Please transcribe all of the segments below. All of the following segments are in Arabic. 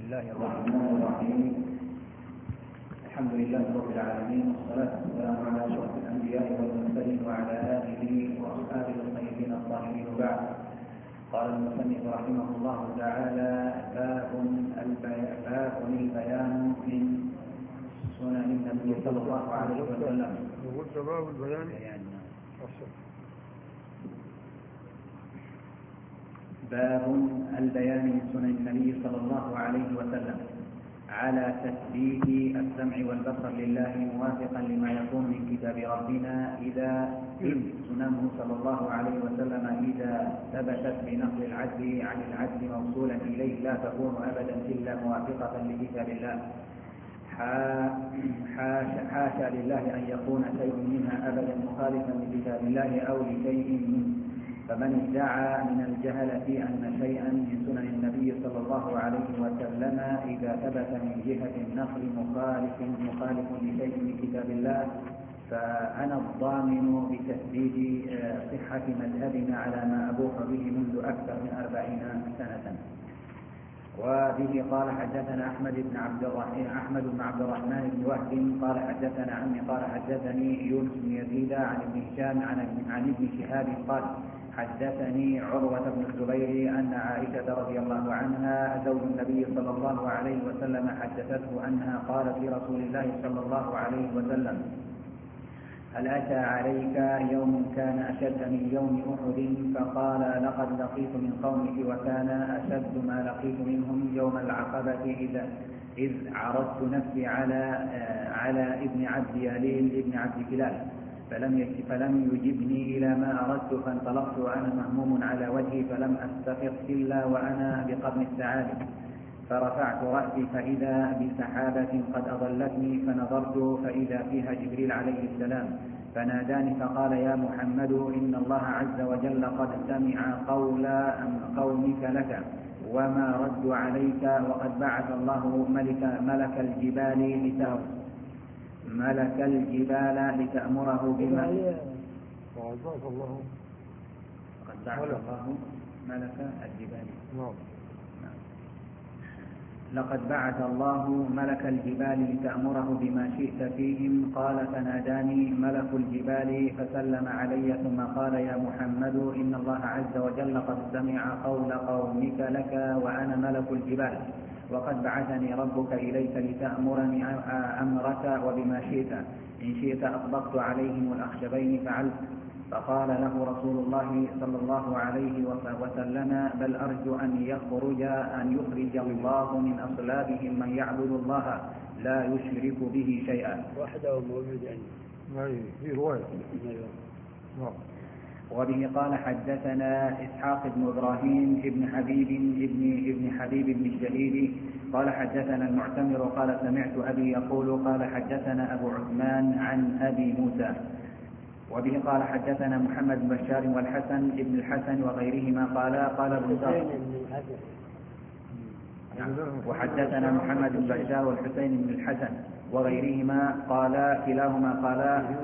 الله الرحمن الرحيم. الحمد لله رب العالمين، والصلاة والسلام على أشرف الأنبياء والمرسلين وعلى آله وأصحابه الطيبين الطاهرين، وبعد. قال المصنف رحمه الله تعالى: باب البيان من سنن النبي صلى الله عليه وسلم. باب البيان باب البيان من سنن النبي صلى الله عليه وسلم على تثبيت السمع والبصر لله موافقا لما يكون من كتاب ربنا إذ سننه صلى الله عليه وسلم إذا ثبتت بنقل العدل عن العدل موصولا إليه لا تكون أبدا إلا موافقة لكتاب الله. حاشا لله أن يكون شيء منها أبدا مخالفا لكتاب الله أو لشيء منه. فمن ادعى من الجهلة أن شيئا من سنن النبي صلى الله عليه وسلم إذا ثبت من جهة النقل مخالف لشيء من كتاب الله فأنا الضامن بتثبيت صحة مذهبنا على ما أبوح به منذ أكثر من 40 سنة. وبه قال حدثنا أحمد بن عبد الرحمن بن وهب قال حدثنا عمي قال حدثني يونس بن يزيد عن ابن هشام عن ابن شهاب قال حدثني عروة بن الزبير أن عائشة رضي الله عنها زوج النبي صلى الله عليه وسلم حدثته أنها قالت لرسول الله صلى الله عليه وسلم: هل أتى عليك يوم كان أشد من يوم أحد؟ فقال: لقد لقيت من قومك وكان أشد ما لقيت منهم يوم العقبة إذ عرضت نفسي على ابن عبد يليل ابن عبد كلال فلم يجبني إلى ما أردت فانطلقت وأنا مهموم على وجهي فلم أستفق إلا وأنا بقرن الثعالب فرفعت رأسي فإذا بسحابة قد أضلتني فنظرت فإذا فيها جبريل عليه السلام فناداني فقال: يا محمد إن الله عز وجل قد سمع قول قومك لك وما ردوا عليك وقد بعث الله ملك الجبال لتأمره بما قد بعث الله ملك الجبال. لقد بعث الله ملك الجبال لتأمره بما شئت فيهم. قال: فناداني ملك الجبال فسلم علي ثم قال: يا محمد إن الله عز وجل قد سمع قول قومك لك وأنا ملك الجبال وقد بعثني ربك إليك لتأمرني أمرك وبما شئت. إن شئت أطبقت عليهم الأخشبين فعلت. فقال له رسول الله صلى الله عليه وسلم: بل أرجو أن يخرج الله من أصلابهم من يعبد الله لا يشرك به شيئا. وحده موجود يعني في رواية. وبه قال حدثنا إسحاق بن إبراهيم ابن حبيب بن الشهيد قال حدثنا المعتمر قال سمعت أبي يقول قال حدثنا أبو عثمان عن أبي موسى. وبه قال حدثنا محمد بن بشار والحسن ابن الحسن وغيرهما قال ابن وحدثنا محمد بن بشار والحسين بن الحسن وغيرهما قال كلاهما قال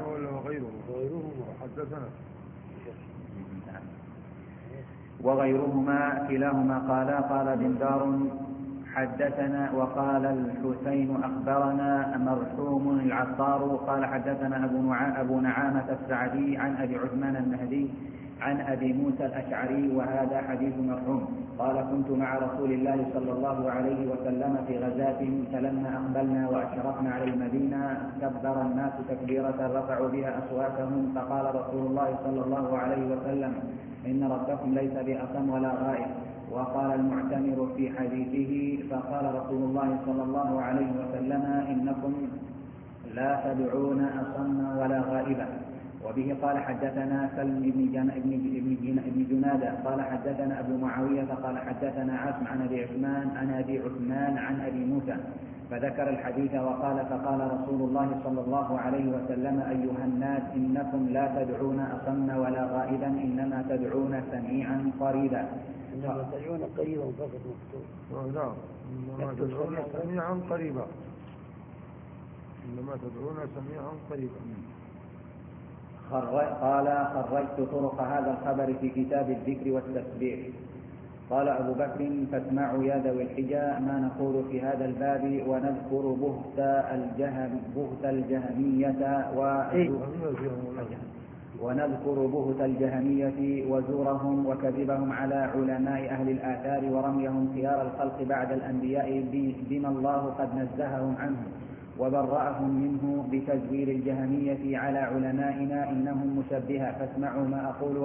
قال دندار حدثنا وقال الحسين أخبرنا مرحوم العطار قال حدثنا أبو نعامة السعدي عن أبي عثمان النهدي عن أبي موسى الأشعري وهذا حديث مرحوم قال: كنت مع رسول الله صلى الله عليه وسلم في غزاة فلما أقبلنا وأشرفنا على المدينة كبر الناس تكبيرة رفعوا بها أصواتهم فقال رسول الله صلى الله عليه وسلم: إن ربكم ليس بأصم ولا غائب. وقال المعتمر في حديثه: فقال رسول الله صلى الله عليه وسلم: إنكم لا تدعون أصم ولا غائبا. وبه قال حدثنا سلم بن جنادة قال حدثنا أبو معاوية قال حدثنا عاصم عن أبي عثمان عن أبي موسى فذكر الحديث وقال: فقال رسول الله صلى الله عليه وسلم: أيها الناس إنكم لا تدعون أصم ولا غائبا إنما تدعون سميعا قريبا. إنما تدعون قريبا فقط مكتوب. نعم، إنما تدعون سميعا قريبا. قال: خرجت طرق هذا الخبر في كتاب الذكر والتسبيح. قال أبو بكر: فاسمعوا يا ذوي الحجى ما نقول في هذا الباب ونذكر بهت الجهمية وزورهم وكذبهم على علماء أهل الآثار ورميهم خيار الخلق بعد الأنبياء بما الله قد نزههم عنه وبرأهم منه بتزوير الجهمية على علمائنا إنهم مشبهة. فاسمعوا ما أقول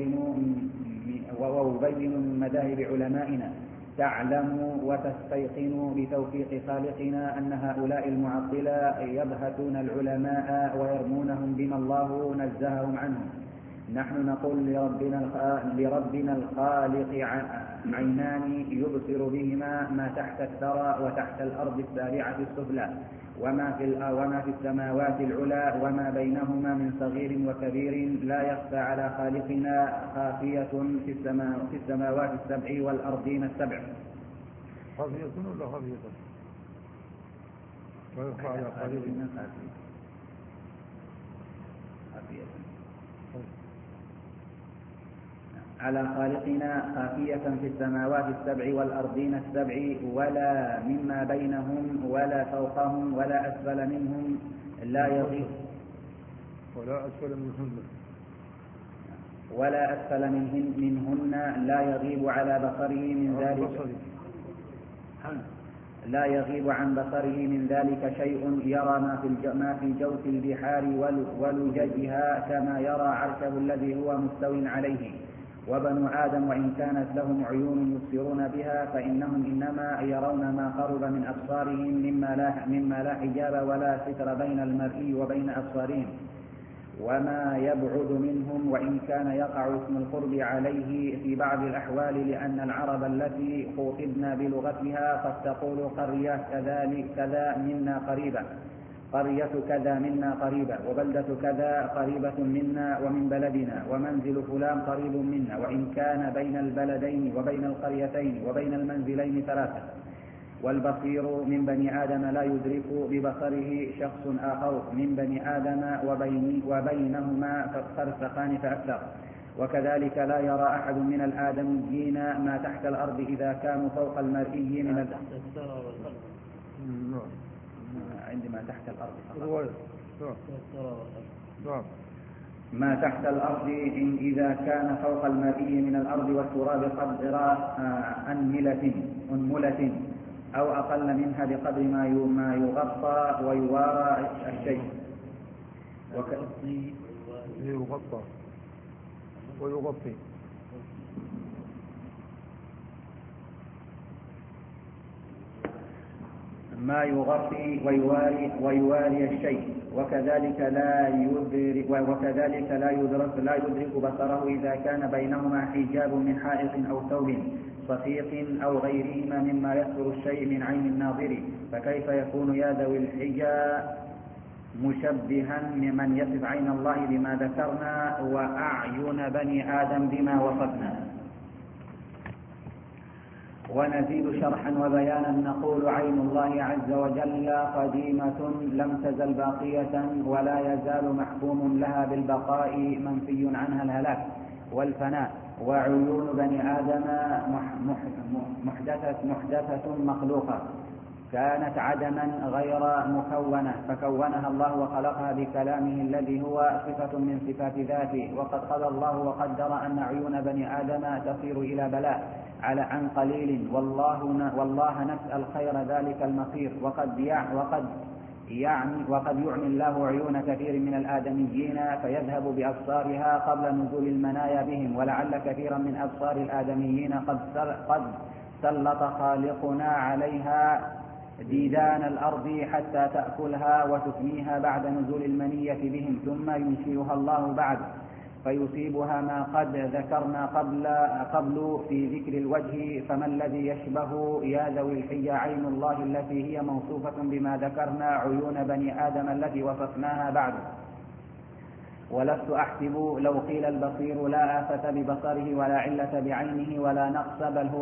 وأبين من مذاهب علمائنا تعلموا وتستيقنوا بتوفيق خالقنا أن هؤلاء المعطلة يبهتون العلماء ويرمونهم بما الله نزههم عنه. نحن نقول لربنا الخالق عينان يبصر بهما ما تحت الثرى وتحت الأرض السارعة السفلى وما في السماوات العلى وما بينهما من صغير وكبير لا يخفى على خالقنا خافية في السماوات السبع والأرضين السبع. خافية ولا خافية؟ لا يخفى على خالقنا خافية على خالقنا خافية في السماوات السبع والأرضين السبع ولا مما بينهم ولا فوقهم ولا أسفل منهم لا يغيب منهن لا يغيب على بصره من ذلك لا يغيب عن بصره من ذلك شيء يرى ما في جوف البحار ولججها كما يرى عرشه الذي هو مستو عليه. وبنو آدم وإن كانت لهم عيون يبصرون بها فإنهم إنما يرون ما قرب من أبصارهم مما لا حجاب ولا ستر بين المرئي وبين أبصارهم وما يبعد منهم وإن كان يقع اسم القرب عليه في بعض الأحوال لأن العرب التي خوطبنا بلغتها قد تقول قرية كذا منا قريبة قرية كذا منا قريبة وبلدة كذا قريبة منا ومن بلدنا ومنزل فلان قريب منا وإن كان بين البلدين وبين القريتين وبين المنزلين ثلاثة. والبصير من بني آدم لا يدرك ببصره شخص آخر من بني آدم وبينهما فرسخان فأكثر. وكذلك لا يرى أحد من الآدميين ما تحت الأرض إذا كانوا فوق المرئي من عندما تحت الأرض ما تحت الأرض إذا كان فوق المرئي من الأرض والتراب قدر أنملة أو أقل منها بقدر ما يغطى ويوارى الشيء ويغطي ما يغطي ويواري الشيء. وكذلك لا يدرك بصره إذا كان بينهما حجاب من حائط أو ثوب صفيق أو غيرهما مما يستر الشيء من عين الناظر. فكيف يكون يا ذوي الحجى مشبها ممن يصف عين الله بما ذكرنا وأعين بني آدم بما وصفنا. ونزيد شرحا وبيانا نقول عين الله عز وجل قديمة لم تزل باقية ولا يزال محكوم لها بالبقاء منفي عنها الهلاك والفناء. وعيون بني آدم محدثة مخلوقة كانت عدما غير مكونة فكونها الله وخلقها بكلامه الذي هو صفة من صفات ذاته. وقد قضى الله وقدر أن عيون بني آدم تصير إلى بلاء عن قليل والله نسأل خير ذلك المصير. وقد يعمي الله عيون كثير من الآدميين فيذهب بأبصارها قبل نزول المنايا بهم. ولعل كثيرا من أبصار الآدميين قد سلط خالقنا عليها ديدان الأرض حتى تأكلها وتفنيها بعد نزول المنية بهم ثم ينشئها الله بعد فيصيبها ما قد ذكرنا قبل في ذكر الوجه. فما الذي يشبه يا ذوي الحجى عين الله التي هي موصوفة بما ذكرنا عيون بني آدم التي وصفناها بعد. ولست أحسب لو قيل البصير لا آفة ببصره ولا علة بعينه ولا نقص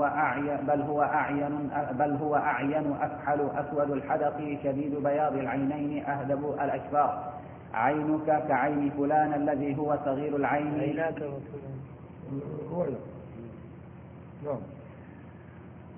بل هو أعين أكحل أسود الحدق شديد بياض العينين أهدب الأشفار. عينك كعين فلان الذي هو صغير العين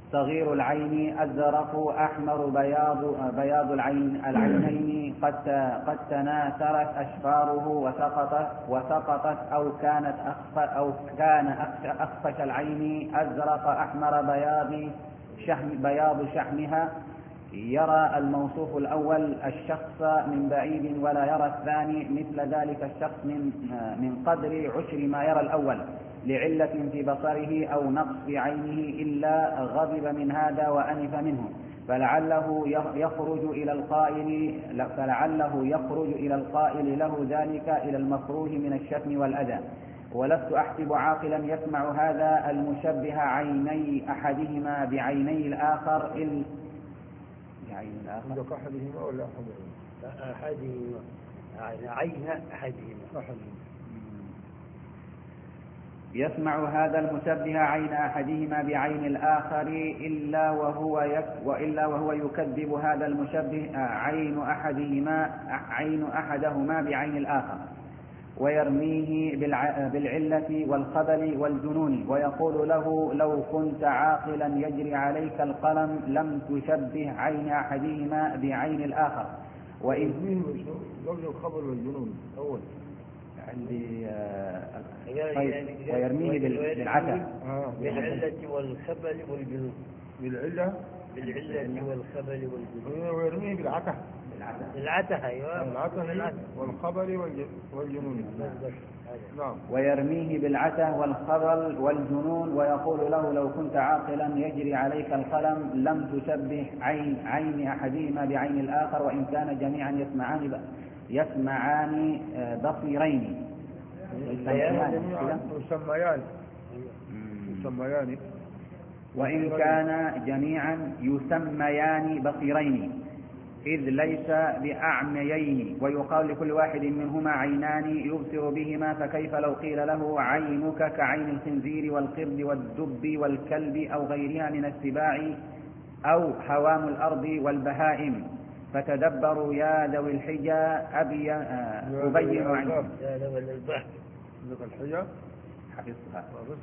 صغير العين أزرق أحمر بياض العينين قد تناثرت أشفاره وسقطت أو كان أخفش العين أزرق أحمر بياض شحمها. يرى الموصوف الأول الشخص من بعيد ولا يرى الثاني مثل ذلك الشخص من قدر عشر ما يرى الأول لعلة في بصره أو نقص في عينه إلا غضب من هذا وأنف منه، فلعله يخرج إلى القائل له ذلك إلى المكروه من الشتم والأذى. ولست أحسب عاقلا يسمع هذا المشبه عيني أحدهما بعيني الآخر عندك أحدهما ولا أحدهما؟ عين أحدهما. يسمع هذا المشبه عين أحدهما بعين الآخر إلا وهو يكذب هذا المشبه عين أحدهما بعين الآخر، ويرميه بالعلة والخبل والجنون، ويقول له لو كنت عاقلا يجري عليك القلم لم تشبه عين أحدهما بعين الآخر. وإن الخبل والجنون أول عندي ويرميه بالعتة بالعلة والخبل والجنون. بالعلة والخبل والجنون. ويرميه بالعتة. أيوة. العتة والخبل والجنون. نعم. ويرميه بالعتة والخبل والجنون، ويقول له لو كنت عاقلا يجري عليك القلم لم تشبه عين أحدهما بعين الآخر، وإن كان جميعا يسمعان بصيرين. يسميان. وإن كان جميعا يسميان بصيرين إذ ليس بأعميين، ويقال لكل واحد منهما عينان يبصر بهما، فكيف لو قيل له عينك كعين الخنزير والقرد والدب والكلب أو غيرها من السباع أو هوام الأرض والبهائم. فتدبروا يا ذوي الحجى أبين عنكم. يا ذوي الحجى حفظها.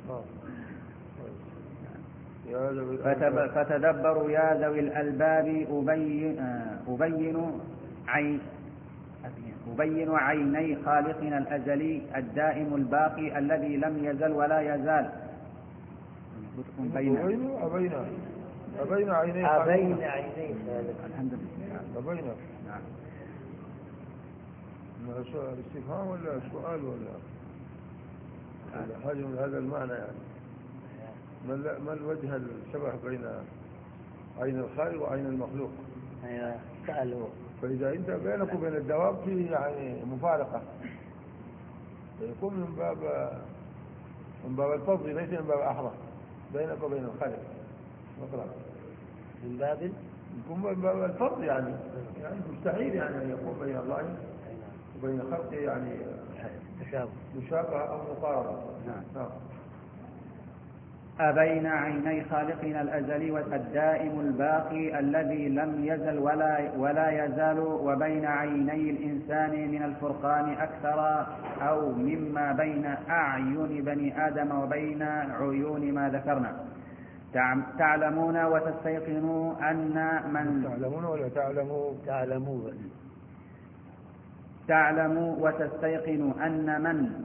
فتدبروا يا ذوي الألباب أبين عيني خالقنا الأزلي الدائم الباقي الذي لم يزل ولا يزال. أبين عيني الحمد لله. أبين. نعم. استفهام ولا سؤال ولا حاجة من هذا المعنى يعني؟ ما الوجه الشبه بين عين الخالق وعين المخلوق؟ ايوه سألوا. فإذا أنت بينك وبين الدواب في يعني مفارقة، فيكون من باب الفضل ليس من باب أحرى بينك وبين الخالق مطلقا. يكون من باب الفضل يعني مستحيل يعني أن يكون بين الله وبين خلقه يعني مشابهة أو مقاربة. نعم. أبين عيني خالقنا الأزلي الدائم الباقي الذي لم يزل ولا يزال، وبين عيني الإنسان من الفرقان أكثر أو مما بين أعين بني آدم وبين عيون ما ذكرنا. تعلمون وتستيقنوا أن من تعلمون ولا تعلموا وتستيقنوا أن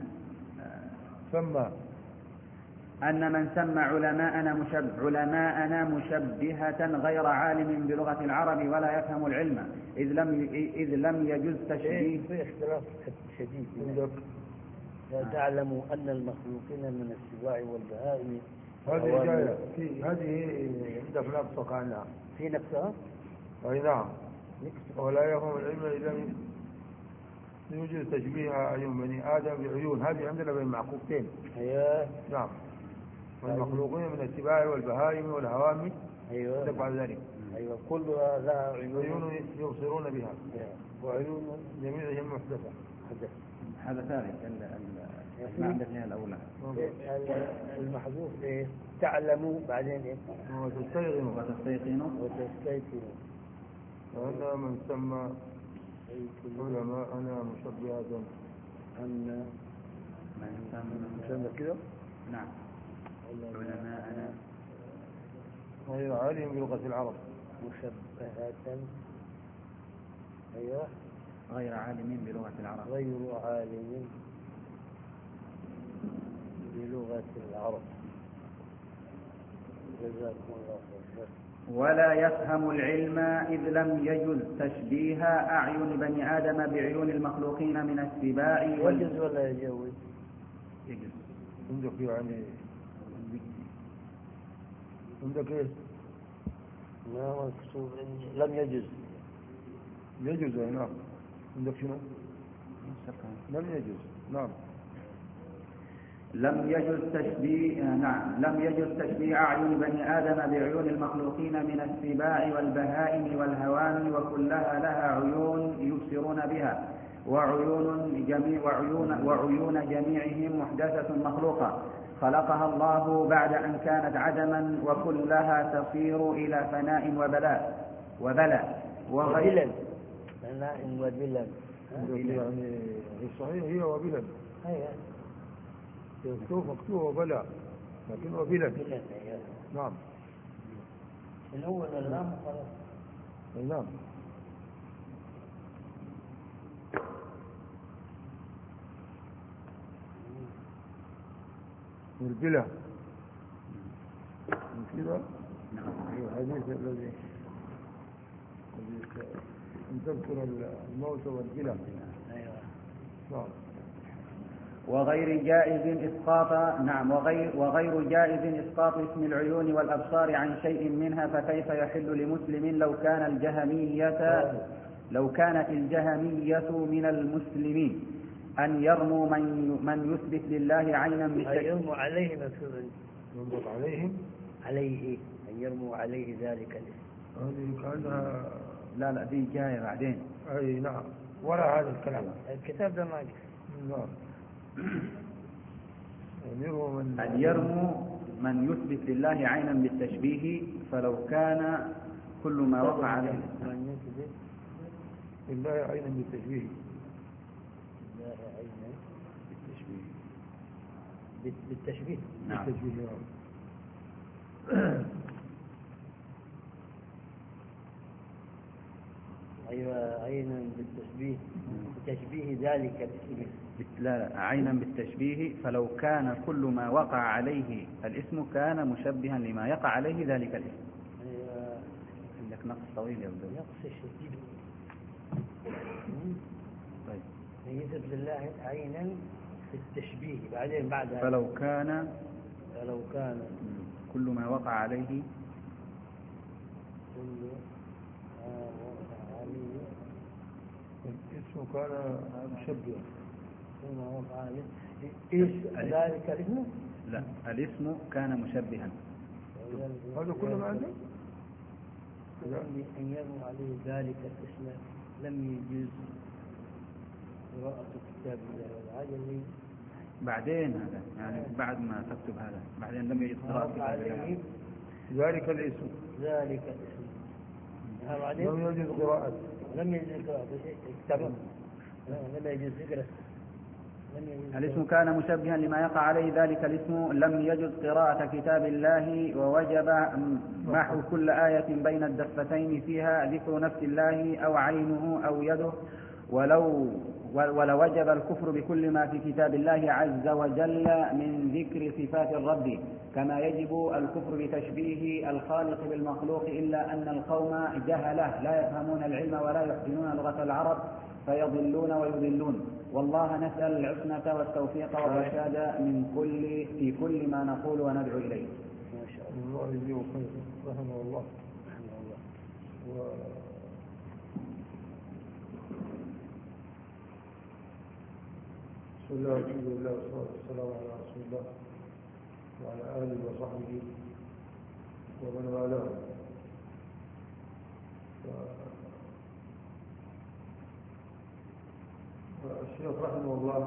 من سمى علماءنا مشبهة غير عالم بلغة العرب ولا يفهم العلم إذ لم يجز تشبيه. في اختلاف شديد. تعلموا أن المخلوقين من السباع والبهائم. هذه عندك نقص عنها. في نقصها؟ أي نعم. ولا يفهم العلم إذا يوجد تشبيه عيون بني آدم بعيون. هذه عندنا بين معقوبتين. نعم. والمخلوقين من السباع والبهائم والهوام. أيوة. تبع ذلك. أيوة. كلها لها عيون يبصرون بها. وعيون جميعهم محدثة. هذا ثالث المعنى الأولى. المحذوف إيه؟ تعلموا بعدين إيه؟ وتستيقنوا. وأنا من سمى علماءنا مشبهة أن من سمى كده. نعم. علماءنا غير عالم بلغة العرب. مشبهة. أيوة. غير عالم بلغة العرب. غير عالم بلغة العرب. جزاكم الله خير. ولا يفهم العلم إذ لم يجز تشبيه أعين بني آدم بعيون المخلوقين من السباع يجوز ولا يجوز؟ يجز. عندك يعني عندك ايش؟ ما هو مكتوب لم يجوز. يجوز نعم. عندك شنو؟ لم يجوز. نعم. لم يجز تشبيه أعين بني آدم بعيون المخلوقين من السباع والبهائم والهوام وكلها لها عيون يبصرون بها وعيون جميعهم محدثة مخلوقة خلقها الله بعد أن كانت عدما وكلها تصير إلى فناء وبلاء وبلا. فناء وبلا. يعني صحيح هي وبلا. مكتوب وبلا لكن وبلا. نعم. الأول واللام خلاص. نعم. والبلا كذا. الحديث الذي أن تذكر الموت والبلا. نعم. وغير جائز إسقاط اسم العيون والأبصار عن شيء منها فكيف يحل لمسلم لو كانت الجهمية من المسلمين أن يرموا من يثبت لله عينا بالتشبيه. يرموا عليه مثلا. ينطق عليهم عليه أن يرموا عليه ذلك الاسم. هذه كأنها لا دي جاية بعدين. أي نعم. ولا هذا الكلام. الكتاب ده ما نعم. أن يرموا من يثبت لله عينا بالتشبيه فلو كان كل ما وقع عليه. من يثبت لله عينا بالتشبيه. لله عينا بالتشبيه. نعم. بالتشبيه. أيوة عينا بالتشبيه. بتشبيه ذلك الاسم. لا عينا بالتشبيه فلو كان كل ما وقع عليه الاسم كان مشبها لما يقع عليه ذلك الاسم. أيوة. عندك نقص طويل يبدو. نقص شديد. طيب. يثبت لله عينا بالتشبيه بعدين بعد فلو كان كل ما وقع عليه اسمه كان مشبها. كما وقع عليه ايش ذلك الاسم؟ لا الاسم كان مشبها. هذا كل ما عنده؟ أن يرموا عليه ذلك الاسم لم يجوز قراءة كتاب الله والعجل. بعدين هذا يعني بعد ما تكتب هذا بعدين لم يجد قراءة كتاب الله. ذلك الاسم بعدين لم يجد قراءة. لم يجوز قراءة لم يجوز ذكره. الاسم كان مشبها لما يقع عليه ذلك الاسم لم يجوز قراءة كتاب الله ووجب محو كل آية بين الدفتين فيها ذكر نفس الله أو عينه أو يده ولو وجب الكفر بكل ما في كتاب الله عز وجل من ذكر صفات الرب كما يجب الكفر بتشبيه الخالق بالمخلوق إلا أن القوم جهلة لا يفهمون العلم ولا يحسنون لغة العرب فيضلون ويضلون. والله نسأل العصمة والتوفيق والرشاد في كل ما نقول وندعو إليه. ما شاء الله يجزيه خير. رحمه الله. بسم الله والحمد لله والصلاة والسلام على رسول الله وعلى آله وصحبه ومن والاه. الشيخ رحمه الله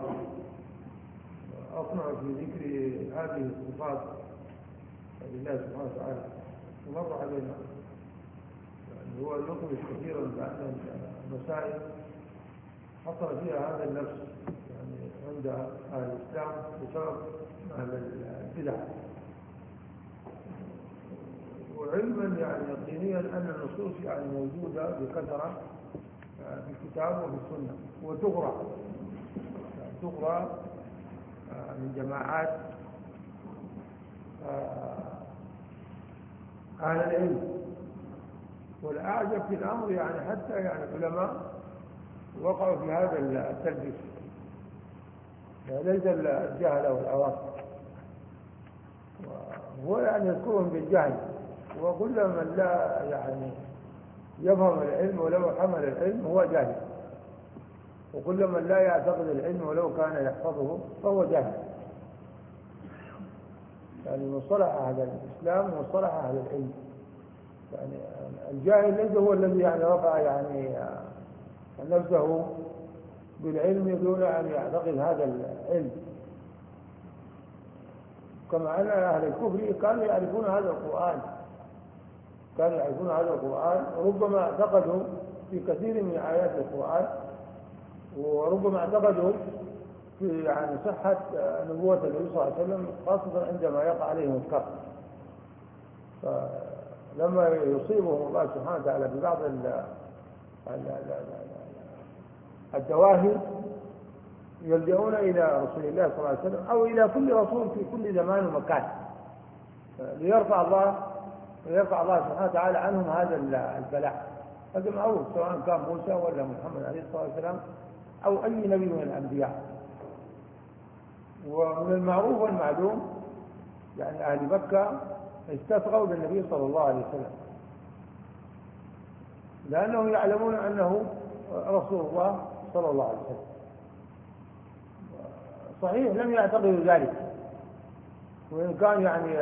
أقنع في ذكر هذه الصفات لله سبحانه وتعالى ومر علينا يعني هو يخرج كثيرا بأن المسائل حصل فيها هذا النفس يعني عند أهل الإسلام بسبب أهل البدع وعلما يعني يقينيا أن النصوص يعني موجودة بكثرة في الكتاب وفي السنة، وتقرأ من جماعات أهل العلم. والأعجب في الأمر يعني حتى يعني العلماء وقعوا في هذا التلبيس، ليس الجهل والعوام، هو يعني يذكرهم بالجهل، وكل من لا يعني يفهم العلم ولو حمل العلم هو جاهل، وكل من لا يعتقد العلم ولو كان يحفظه فهو جاهل. يعني مصطلح أهل الإسلام ومصطلح أهل العلم، يعني الجاهل ليس هو الذي يعني رفع يعني نفسه بالعلم دون أن يعتقد هذا العلم، كما أن أهل الكفر كانوا يعرفون هذا القرآن، وربما اعتقدوا في كثير من آيات القرآن، وربما اعتقدوا في يعني صحة نبوة النبي صلى الله عليه وسلم، خاصة عندما يقع عليهم الكفر. فلما يصيبهم الله سبحانه وتعالى ببعض الدواهي يلجؤون إلى رسول الله صلى الله عليه وسلم أو إلى كل رسول في كل زمان ومكان ليرفع الله سبحانه وتعالى عنهم هذا البلاء. هذا معروف، سواء كان موسى ولا محمد عليه الصلاة والسلام أو أي نبي من الأنبياء. ومن المعروف والمعلوم يعني أهل مكة استصغوا بالنبي صلى الله عليه وسلم، لأنهم يعلمون أنه رسول الله صلى الله عليه وسلم. صحيح لم يعتقدوا ذلك، وإن كان يعني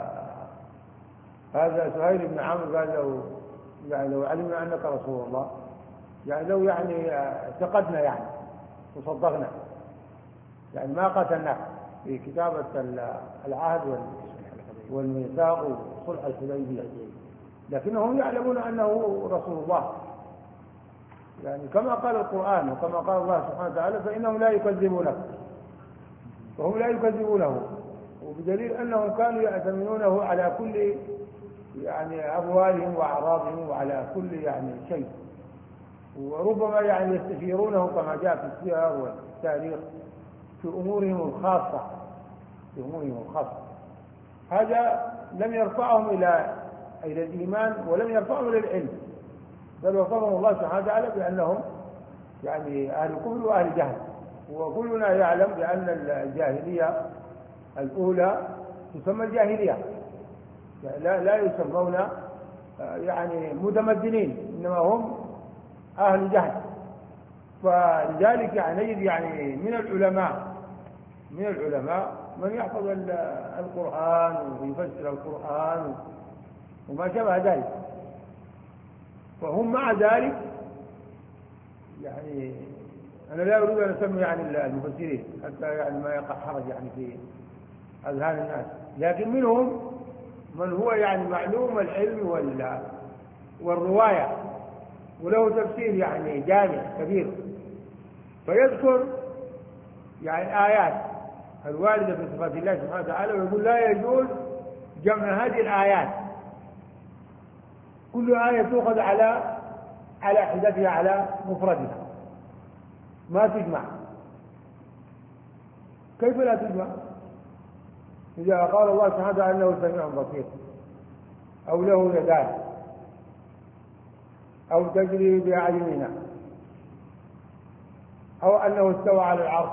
هذا سهيل بن عمرو قال لو علمنا أنك رسول الله، يعني لو يعني اعتقدنا يعني وصدقنا، يعني ما قتلناك في كتابة العهد والميثاق وصلح الحديبية، لكنهم يعلمون أنه رسول الله، يعني كما قال القرآن وكما قال الله سبحانه وتعالى فإنهم لا يكذبونك، وهم لا يكذبونه، وبدليل أنهم كانوا يأتمنونه على كل يعني أموالهم وأعراضهم وعلى كل يعني شيء، وربما يعني يستشيرونه كما جاء في السير والتاريخ في أمورهم الخاصة. هذا لم يرفعهم إلى الإيمان ولم يرفعهم إلى العلم، بل وصفهم الله سبحانه وتعالى بأنهم يعني أهل كفر وأهل جهل. وكلنا يعلم بأن الجاهلية الأولى تسمى الجاهلية، يعني لا يسمون يعني متمدنين، إنما هم أهل جهل. فلذلك يعني نجد يعني من العلماء من يحفظ القرآن ويفسر القرآن وما شابه ذلك، فهم مع ذلك يعني أنا لا أريد أن أسمي يعني المفسرين حتى يعني ما يقع حرج يعني في أذهان الناس، لكن منهم من هو يعني معلوم العلم والرواية وله تفسير يعني جامع كبير، فيذكر يعني آيات الواردة في صفات الله سبحانه وتعالى ويقول لا يجوز جمع هذه الآيات، كل آية تؤخذ على حدتها على مفردها، ما تجمع. كيف لا تجمع؟ إذا قال الله سبحانه وتعالى أنه سميع بصير أو له يدان أو تجري بأعيننا أو أنه استوى على العرش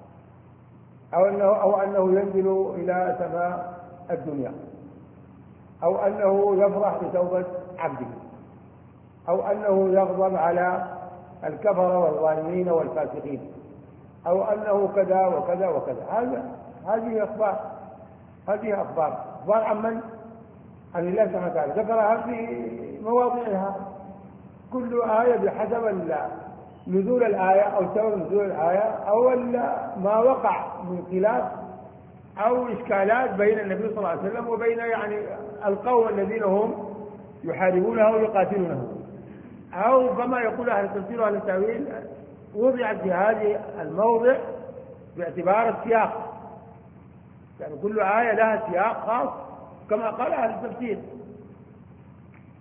أو أنه ينزل إلى سماء الدنيا أو أنه يفرح بتوبة عبده أو أنه يغضب على الكفرة والظالمين والفاسقين أو أنه كذا وكذا وكذا. هذه أخبار عن عن الله سبحانه وتعالى ذكرها في مواضعها، كل آية بحسب نزول الآية أو سبب نزول الآية أو ما وقع من خلاف أو إشكالات بين النبي صلى الله عليه وسلم وبين يعني القوم الذين هم يحاربونه ويقاتلونه، أو كما يقول أهل التفسير وأهل التأويل وضعت في هذه الموضع باعتبار السياق، يعني كل آية لها سياق خاص كما قال أهل التفسير.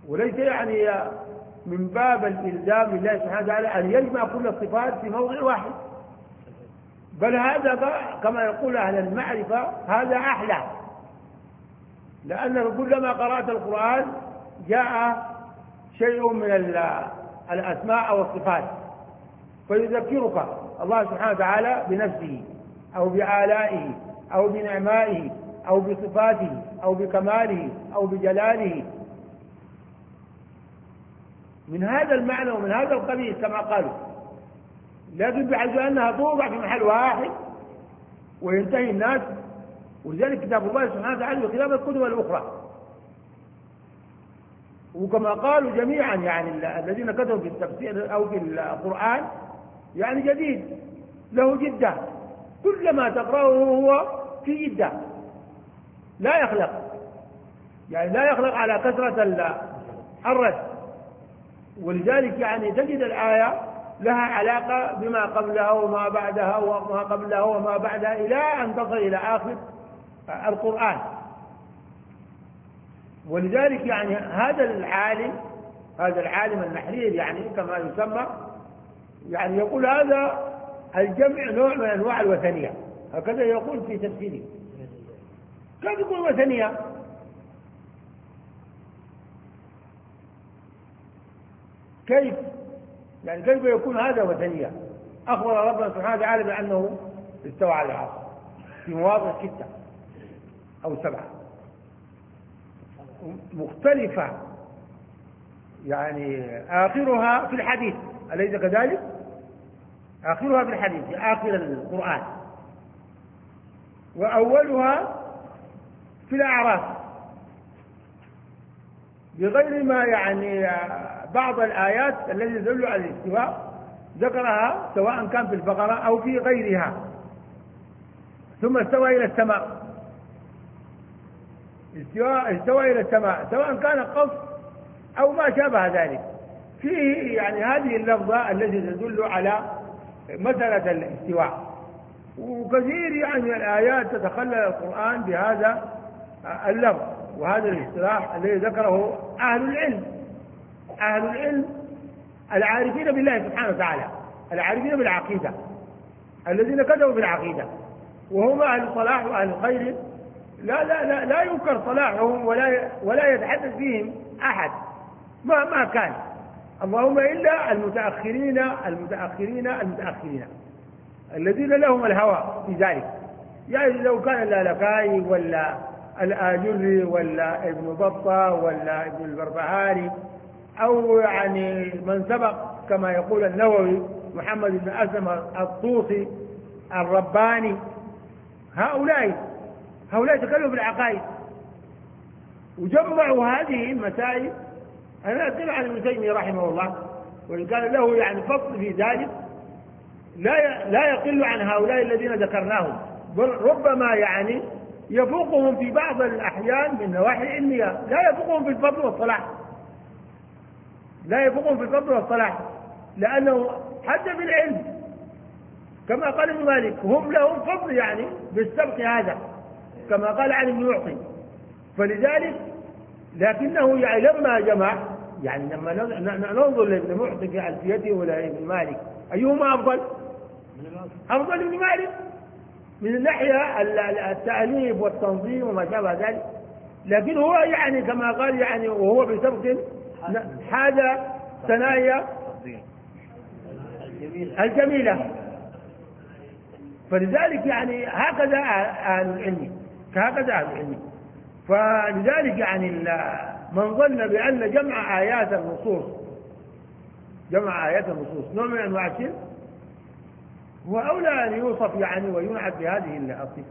وليس يعني من باب الإلزام لله سبحانه وتعالى أن يجمع كل الصفات في موضع واحد، بل هذا كما يقول أهل المعرفة هذا أحلى، لأن كلما قرأت القرآن جاء شيء من الأسماء أو الصفات فيذكرك الله سبحانه وتعالى بنفسه أو بآلائه أو بنعمائه أو بصفاته أو بكماله أو بجلاله، من هذا المعنى ومن هذا القبيل كما قالوا، لكن بحيث أنها توضع في محل واحد وينتهي الناس. ولذلك كتاب الله سبحانه وتعالى بخلاف الكتب الأخرى، وكما قالوا جميعا يعني الذين كتبوا في التفسير أو في القرآن يعني جديد له جدة، كلما تقرأه هو في جدة، لا يخلق، يعني لا يخلق على كثرة الرد. ولذلك يعني تجد الآية لها علاقة بما قبلها وما بعدها وما قبلها وما بعدها إلى أن تصل إلى آخر القرآن. ولذلك يعني هذا العالم النحرير يعني كما يسمى يعني يقول هذا الجمع نوع من أنواع الوثنية، هكذا يقول في تفسيره. كيف يكون وثنية؟ كيف يعني كيف يكون هذا وثنية؟ أخبر ربنا سبحانه وتعالى بأنه استوى على العرش في مواضع 6 أو 7 مختلفة، يعني آخرها في الحديث، أليس كذلك؟ آخرها في الحديث في آخر القرآن، وأولها في الأعراف، بغير ما يعني بعض الآيات التي تدل على الاستواء ذكرها سواء كان في البقرة أو في غيرها. ثم استوى إلى السماء، استوى إلى السماء سواء كان قصد أو ما شابه ذلك، فيه يعني هذه اللفظة التي تدل على مسألة الاستواء. وكثير يعني من الآيات تتخلل القرآن بهذا اللفظ وهذا الاصطلاح الذي ذكره أهل العلم العارفين بالله سبحانه وتعالى، العارفين بالعقيدة، الذين كتبوا بالعقيدة، وهم أهل الصلاح وأهل الخير، لا ينكر صلاحهم ولا يتحدث فيهم أحد مهما كان، اللهم إلا المتأخرين الذين لهم الهوى في ذلك، يعني لو كان اللالكائي ولا الآجري ولا ابن بطة ولا ابن البربهاري أو يعني من سبق كما يقول النووي محمد بن أسلم الطوسي الرباني، هؤلاء تكلموا بالعقائد وجمعوا هذه المسائل. أنا أتكلم عن ابن تيمية رحمه الله، وإن كان له يعني فصل في ذلك لا يقل عن هؤلاء الذين ذكرناهم، بل ربما يعني يفوقهم في بعض الأحيان من نواحي العلمية، لا يفوقهم في الفضل والصلاح، لأنه حتى بالعلم كما قال ابن مالك هم لهم فضل يعني بالسبق هذا كما قال عن ابن معطي. فلذلك لكنه يعني لما جمع يعني لما ننظر لابن معطي في ألفيته ولا ابن مالك أيهما أفضل؟ أفضل ابن مالك من الناحية التأليف والتنظيم وما شابه ذلك، لكن هو يعني كما قال يعني وهو بسبق هذا ثنايا الجميلة. فلذلك يعني هكذا أهل العلم فلذلك يعني من ظن بأن جمع آيات النصوص نوع من أنواع الشرك هو أولى أن يوصف يعني وينعت بهذه الصفة.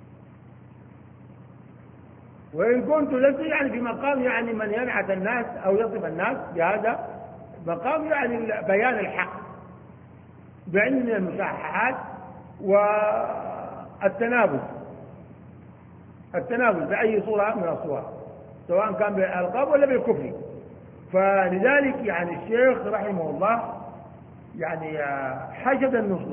وإن كنت لست يعني في مقام يعني من ينعت الناس أو يصف الناس بهذا مقام يعني بيان الحق بعلم من المشاححات والتنابذ بأي صورة من الصور سواء كان بالألقاب ولا بالكفر. فلذلك يعني الشيخ رحمه الله يعني حشد النصوص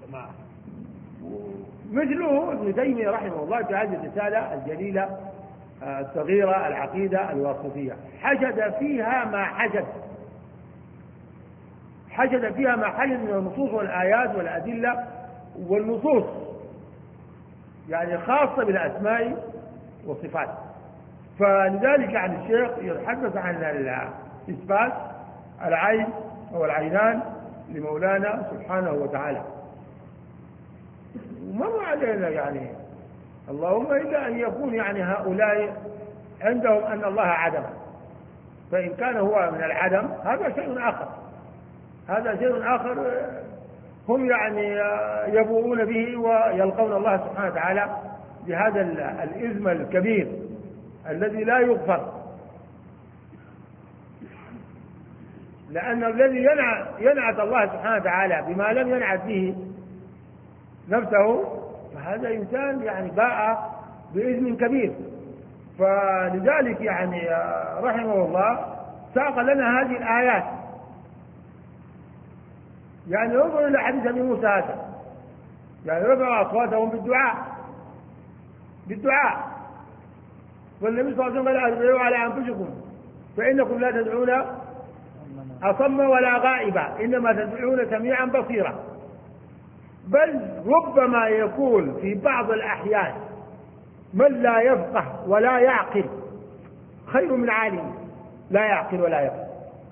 مثله ابن تيمية رحمه الله في هذه الرسالة الجليلة الصغيرة العقيدة الواسطية، حشد فيها ما حشد، حشد فيها ما حشد من النصوص والآيات والأدلة والنصوص، يعني خاصة بالأسماء والصفات. فلذلك يعني الشيخ يتحدث عن إثبات العين أو العينان لمولانا سبحانه وتعالى، ومر علينا يعني اللهم إلا أن يكون يعني هؤلاء عندهم أن الله عدم، فإن كان هو من العدم هذا شيء آخر، هذا شيء آخر هم يعني يبوؤون به ويلقون الله سبحانه وتعالى بهذا الإثم الكبير الذي لا يغفر، لأن الذي ينعت الله سبحانه وتعالى بما لم ينعت به نفسه فهذا إنسان يعني باء بإثم كبير. فلذلك يعني رحمه الله ساق لنا هذه الآيات. يعني انظروا إلى حديث أبي موسى هذا، يعني رفعوا أصواتهم بالدعاء، والنبي صلى الله عليه وسلم قال أدعوا على أنفسكم فإنكم لا تدعون أصم ولا غائبا إنما تدعون سميعا بصيرا. بل ربما يكون في بعض الأحيان من لا يفقه ولا يعقل خير من عالم لا يعقل ولا يفقه.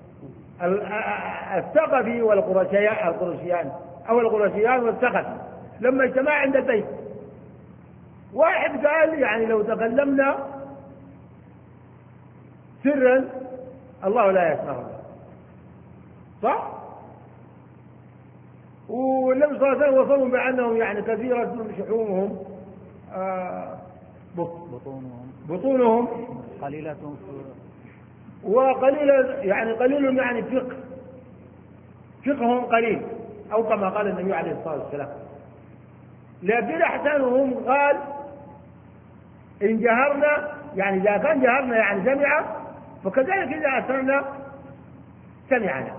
الثقفي والقرشيان أو القرشيان والثقفي لما اجتمع عند البيت، واحد قال يعني لو تكلمنا سرا الله لا يسمعنا، صح؟ والنبي صلى الله عليه وسلم وصفهم بأنهم يعني كثيرة شحومهم بطونهم قليلة وقليل يعني قليل يعني فقههم قليل، أو كما قال النبي عليه الصلاة والسلام. لكن أحسنهم قال إن جهرنا يعني إذا كان جهرنا يعني سمع، فكذلك إذا أسرنا سمعنا.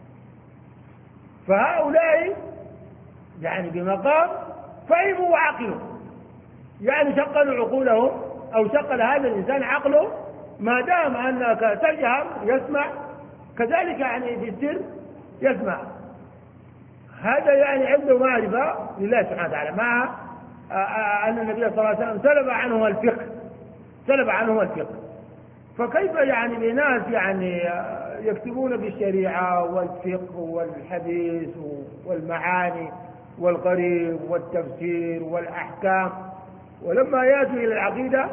فهؤلاء يعني بمقام فهموا وعقلوا، يعني شغلوا عقولهم أو شغل هذا الإنسان عقله، ما دام أنك تجهر يسمع كذلك يعني في السر يسمع. هذا يعني عنده معرفة لله سبحانه وتعالى، مع أن النبي صلى الله عليه وسلم سلب عنه الفقه. فكيف يعني بناس يعني يكتبون بالشريعة والفقه والحديث والمعاني والقريب والتفسير والأحكام، ولما يأتوا إلى العقيدة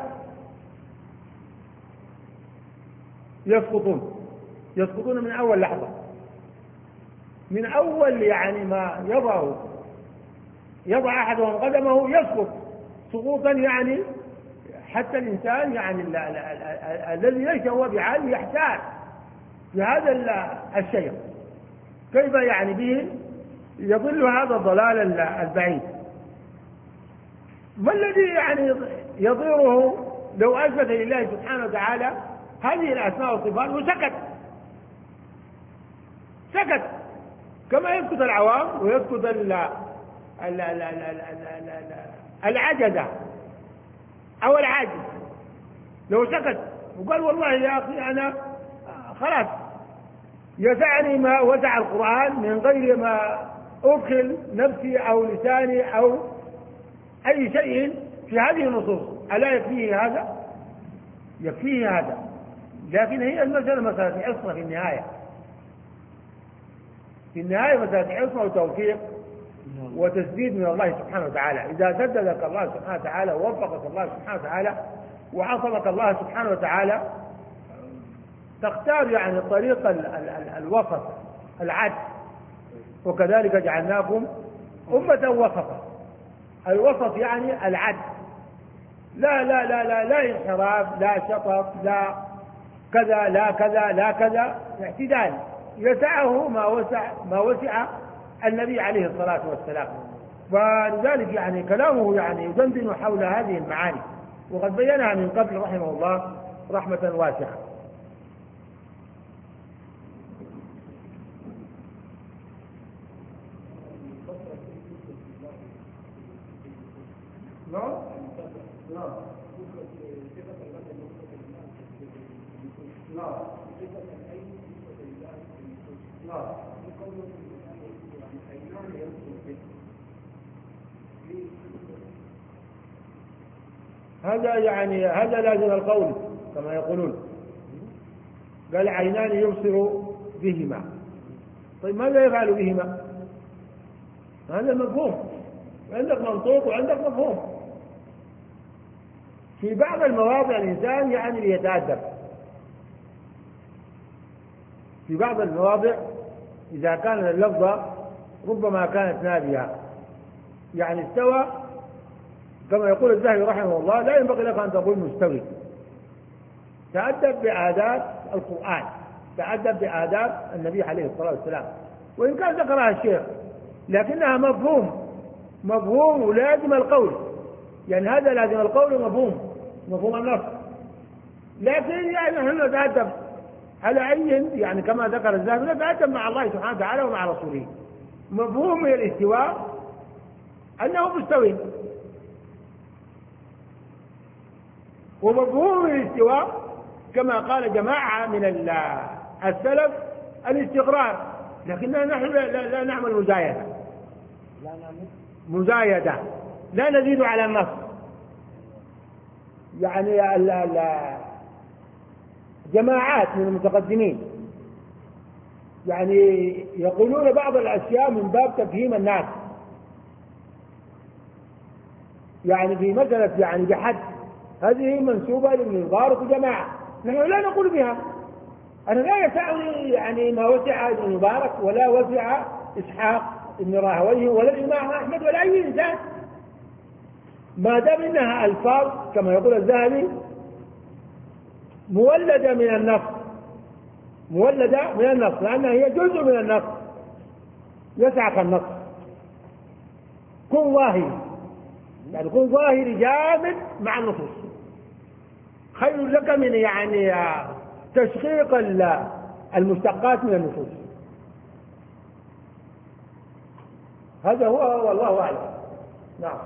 يسقطون من أول لحظة، من أول يعني ما يضع أحدهم قدمه يسقط سقوطا يعني حتى الإنسان يعني الذي ليس هو بعالم يحتاج في هذا الشيء، كيف يعني به يضل هذا الضلال البعيد. ما الذي يعني يضيره لو أثبت لله سبحانه وتعالى هذه الأسماء والصفات وسكت كما يسكت العوام ويسكت العجزة أو العاجز، لو سكت وقال والله يا أخي أنا خلاص يسعني ما وسع القرآن من غير ما أدخل نفسي أو لساني أو أي شيء في هذه النصوص، ألا يكفيه هذا؟ يكفيه هذا. لكن هي المسألة مسألة عصمة في النهاية مسألة عصمة وتوفيق وتسديد من الله سبحانه وتعالى. إذا سددك الله سبحانه وتعالى ووفقك الله سبحانه وتعالى وعصمك الله سبحانه وتعالى، تختار يعني الطريق الوسط العدل، وكذلك جعلناكم أمة وسطا. الوسط يعني العدل، لا انحراف، لا شطط، لا كذا لا كذا لا كذا، اعتدال يسعه ما وسع النبي عليه الصلاة والسلام. ولذلك يعني كلامه يعني يدندن حول هذه المعاني، وقد بينها من قبل رحمه الله رحمة واسعة. نعم هذا لازم القول كما يقولون، قال عينان يبصر بهما. طيب ماذا يفعل بهما؟ هذا مفهوم، عندك منطوق وعندك مفهوم. في بعض المواضع الإنسان يعني ليتأدب، في بعض المواضع إذا كان اللفظة ربما كانت نابية يعني استوى، كما يقول الذهبي رحمه الله لا ينبغي لك أن تقول مستوي. تأدب بآداب القرآن، تأدب بآداب النبي عليه الصلاة والسلام، وإن كان ذكرها الشيخ لكنها مفهوم ولازم القول، يعني هذا لازم القول مفهوم النص. لكن يعني نحن نتأدب على أي يعني كما ذكر الذهبي نتأدب مع الله سبحانه وتعالى ومع رسوله. مفهوم الاستواء أنه مستوي، ومفهوم الاستواء كما قال جماعة من السلف الاستقرار، لكننا نحن لا نعمل مزايدة، لا نزيد على النص. يعني جماعات من المتقدمين يعني يقولون بعض الأشياء من باب تفهيم الناس، يعني في مسألة يعني بحد، هذه منسوبة لابن مبارك وجماعة، نحن لا نقول بها. أنا لا يسعني يعني ما وسع ابن مبارك ولا وسع إسحاق ابن راهويه ولا الإمام أحمد ولا أي إنسان، ما دام إنها ألفاظ كما يقول الذهبي مولدة من النص، لأنها هي جزء من النص يسعك النص. كن ظاهري، يعني كن ظاهري جامد مع النصوص، خير لك من يعني تشقيق المشتقات من النصوص. هذا هو والله أعلم. نعم.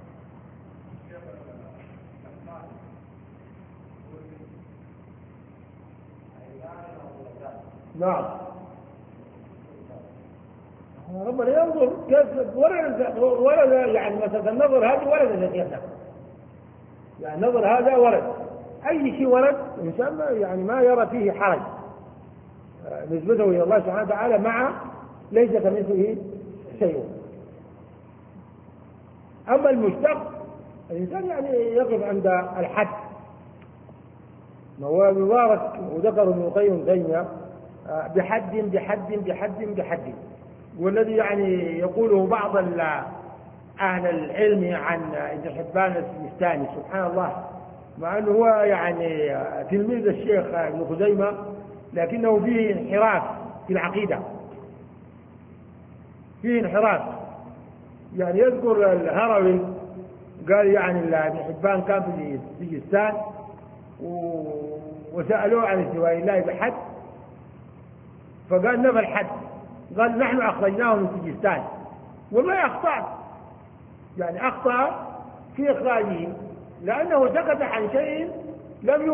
نعم. ربنا ينظر كيف ورد يعني مثلا النظر هذه وردت شيخنا، يعني النظر هذا ورد، أي شيء ورد الإنسان يعني ما يرى فيه حرج نسبته إلى الله سبحانه وتعالى مع ليس كمثله شيء. أما المشتق الإنسان يعني يقف عند الحد، ما هو مبارك وذكر ابن القيم تيمية بحد بحد بحد بحد، والذي يعني يقوله بعض أهل العلم عن ابن حبان السجستاني سبحان الله، مع أنه هو يعني تلميذ الشيخ ابن خزيمة لكنه فيه انحراف في العقيدة، فيه انحراف. يعني يذكر الهروي قال يعني ابن حبان كان في السجستان وسألوه عن استواء الله بحد، فقال نفى الحد، قال نحن أخرجناه من السجستان وما أخطأ، يعني أخطأ في إخراجه لأنه سكت عن شيء لم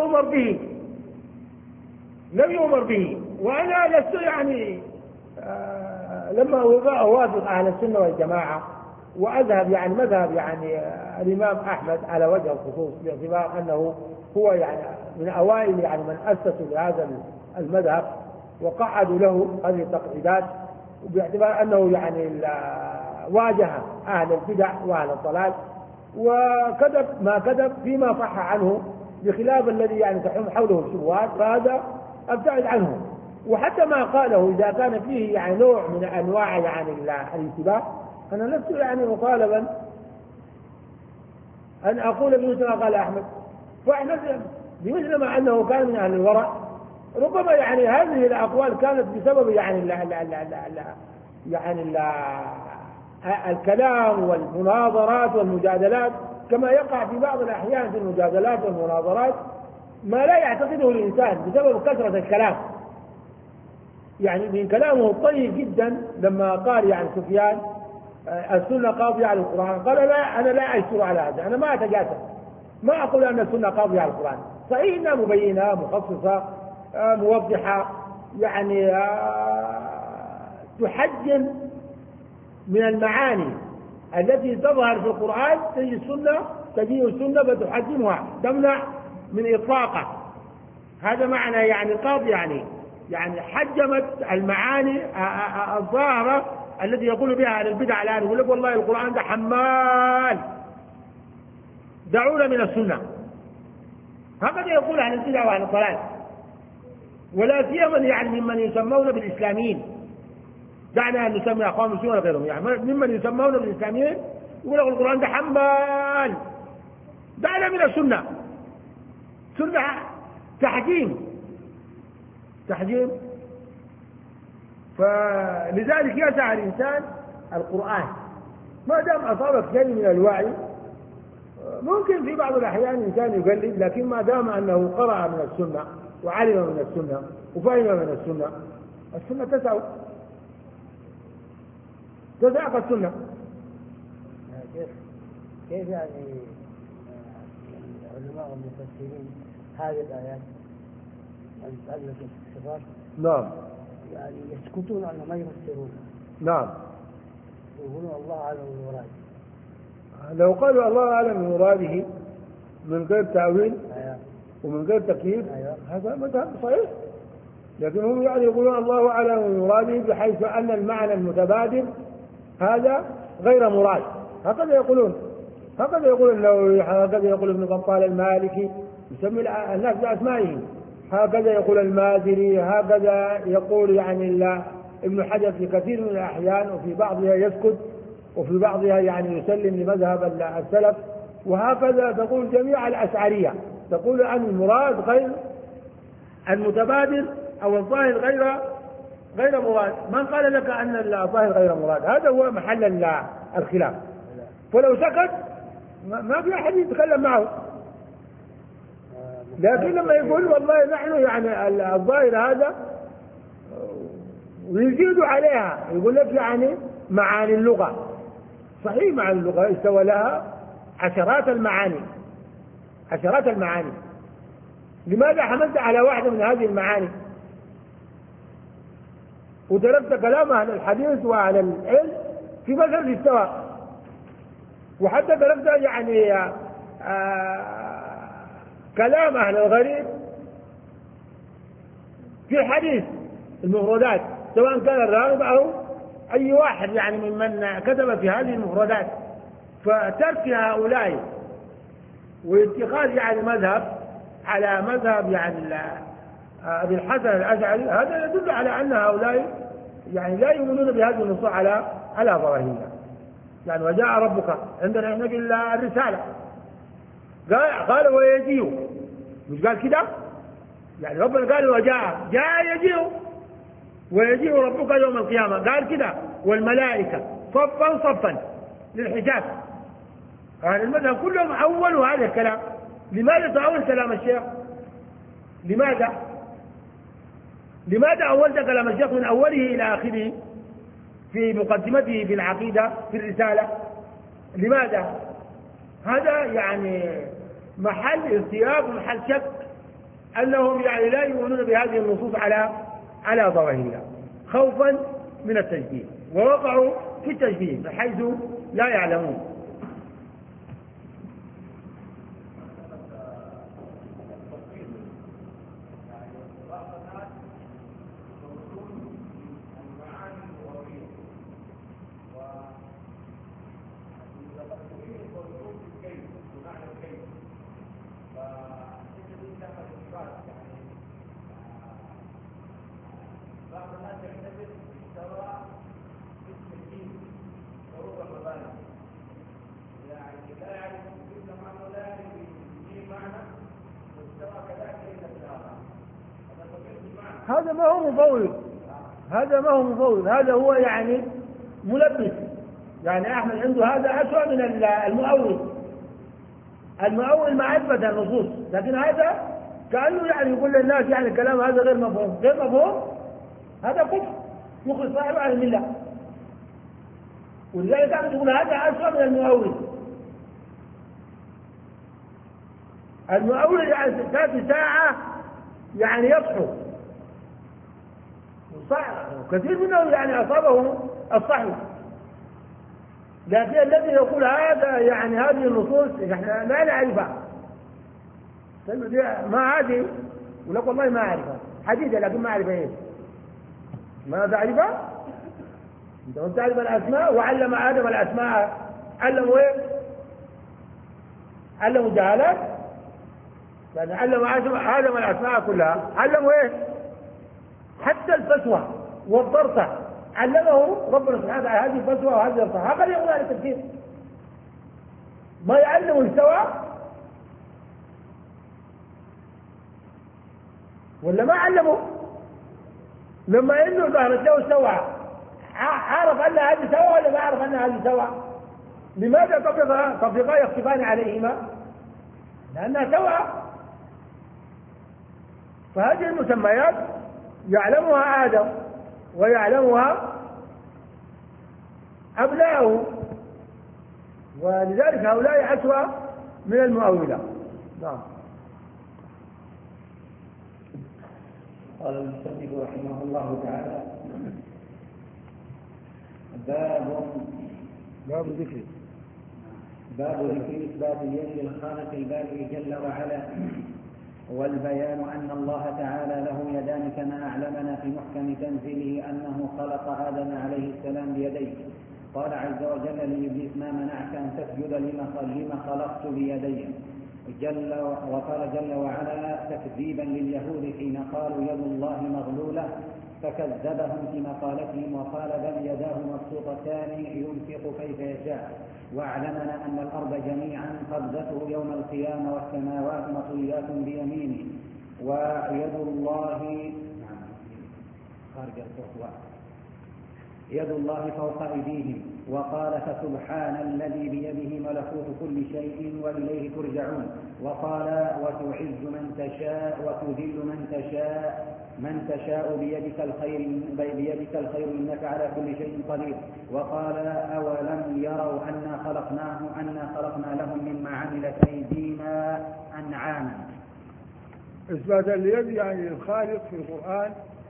يؤمر به. وأنا لست يعني لما أوافق أهل السنة والجماعة وأذهب يعني مذهب يعني الإمام أحمد على وجه الخصوص، باعتبار أنه هو يعني من أوائل يعني من أسسوا لهذا المذهب وقعدوا له هذه التقعيدات، وباعتبار أنه يعني واجه أهل البدع وأهل الضلال وكذب ما كذب فيما صح عنه، بخلاف الذي يعني تحوم حوله الشبهات، فهذا أبتعد عنه. وحتى ما قاله إذا كان فيه يعني نوع من أنواع يعني الانتباه، أنا لست يعني مطالبا أن أقول بمثل ما قال أحمد، فإحنا بمثل ما أنه كان من أهل الورع، ربما يعني هذه الأقوال كانت بسبب يعني الكلام والمناظرات والمجادلات، كما يقع في بعض الأحيان في المجادلات والمناظرات ما لا يعتقده الإنسان بسبب كثرة الكلام. يعني من كلامه الطيب جدا لما قال يعني سفيان السنة قاضية على القرآن، قال لا أنا لا أشتر على هذا، أنا ما أتجاسر، ما أقول أن السنة قاضية على القرآن، صحيح إنها مبينة مخصصة موضحة، يعني تحجم من المعاني التي تظهر في القرآن، تجي السنة فتحجمها، تمنع من إطلاقه. هذا معنى يعني قاضي، يعني حجمت المعاني الظاهرة التي يقول بها أهل البدع الآن، يقول لك والله القرآن ده حمال، دعونا من السنة. هكذا يقول أهل البدع وأهل الضلال، ولا سيما يعني ممن يسمون بالإسلاميين. دعنا أن نسمي أخوان المسلمين وغيرهم، يعني ممن يسمون بالإسلاميين يقول لك القرآن ده حمال، دعنا من السنة. سنة تحجيم. فلذلك يسعى الإنسان القرآن ما دام أصابك شيء من الوعي. ممكن في بعض الأحيان الإنسان يقلد، لكن ما دام أنه قرأ من السنة وعلم من السنة وفهم من السنة تسعق السنة. كيف يعني العلماء والمفسرين هذه الآيات المتعلقة بالصفات؟ نعم. يعني يسكتون عنها ما يفسرون. نعم. يقولون الله أعلم بمراده. لو قالوا الله أعلم بمراده من غير تأويل ومن غير تكييف هذا مذهب صحيح، لكن هم يعني يقولون الله أعلم بمراده بحيث أن المعنى المتبادل هذا غير مراد. هكذا يقول النووي، هكذا يقول ابن بطال المالكي، يسمي الناس بأسمائهم، هكذا يقول المازري، هكذا يقول يعني ابن حجر في كثير من الأحيان، وفي بعضها يسكت وفي بعضها يعني يسلم لمذهب السلف. وهكذا تقول جميع الأشعرية، تقول أن المراد غير المتبادل أو الظاهر غير مراد. من قال لك أن الظاهر غير مراد؟ هذا هو محل الخلاف. فلو سكت ما في أحد يتكلم معه. لكن لما يقول والله نحن يعني الظاهر هذا ويزيدوا عليها، يقول لك يعني معاني اللغة، صحيح معاني اللغة استوى لها عشرات المعاني. لماذا حملت على واحدة من هذه المعاني وتركت كلام أهل الحديث وأهل العلم في مثل الاستواء، وحتى تركت يعني كلام أهل الغريب في الحديث المفردات، سواء كان الراغب أو أي واحد يعني ممن كتب في هذه المفردات. فترك هؤلاء واتخاذ يعني مذهب على مذهب يعني أبي الحسن الأشعري، هذا يدل على أن هؤلاء يعني لا يؤمنون بهذه النصوص على ظواهرها. يعني وجاء ربك عندنا احنا الرسالة، قال ويجيء، مش قال كده؟ يعني ربنا قال جاء ويجيء ربك يوم القيامة، قال كده والملائكة صفا للحساب. يعني المذهب كلهم أولوا هذا الكلام. لماذا تأول كلام الشيخ؟ لماذا أولت كلام الشيخ من أوله إلى آخره في مقدمته في العقيدة في الرسالة؟ لماذا؟ هذا يعني محل ارتياب ومحل شك أنهم يعني لا يؤمنون بهذه النصوص على ظواهرها خوفا من التشبيه، ووقعوا في التشبيه بحيث لا يعلمون. هذا ما هو مفوض، هذا هو يعني ملبس. يعني أحمد عنده هذا أسوأ من المؤول مع إثبات النصوص، لكن هذا كأنه يعني يقول للناس يعني الكلام هذا غير مفهوم، هذا كفر يخرج صاحبه عن الملة. ولذلك أحمد يقول هذا أسوأ من المؤول يعني تأتي ساعة يعني يصحو، كثير منهم يعني أصابهم الصحو، لكن الذي يقول هذا يعني هذه النصوص احنا لا نعرفها، ما عادي يقول لك والله ما أعرفها حديثة لكن ما أعرفها إيه، ما تعرفها؟ أنت ما تعرف الأسماء، وعلم آدم الأسماء، علموا إيه؟ علموا جهالات، يعني علم آدم الأسماء كلها، علموا إيه؟ حتى الفسوة والضرطة علمه ربنا سبحانه وتعالى، هذه الفسوة وهذه الضرطة، هكذا يقول على التفسير، ما يعلمه استوى ولا ما علمه؟ لما انه ظهرت له سوى، عرف ان هذه سوى ولا ما عرف ان هذه سوى؟ لماذا تطبيقا يختفان عليهما؟ لانها سوى. فهذه المسميات يعلمها آدم ويعلمها أبناؤه، ولذلك هؤلاء أسوأ من المؤولة. نعم. قال المصنف رحمه الله تعالى: باب ذكر إثبات اليد للخالق البارئ جل وعلا، والبيان أن الله تعالى له يدان كما أعلمنا في محكم تنزيله أنه خلق آدم عليه السلام بيديه. قال عز وجل لإبليس: ما منعك أن تسجد لما خلقت بيدي. وقال جل وعلا تكذيبا لليهود حين قالوا يد الله مغلولة، فكذبهم في مقالتهم وقال بل يداه مبسوطتان ينفق كيف يشاء. واعلمنا أن الأرض جميعا قبضته يوم القيامة والسماوات مطويات بيمينه ويد الله يد الله فوق أيديهم. وقال فسبحان الذي بيده ملكوت كل شيء وإليه ترجعون. وقال وتعز من تشاء وتذل من تشاء بيدك الخير إنك على كل شيء قدير. وقال أولم يروا أنا خلقنا لهم مما عملت أيدينا أنعاما. إثبات اليد يعني الخالق في القرآن،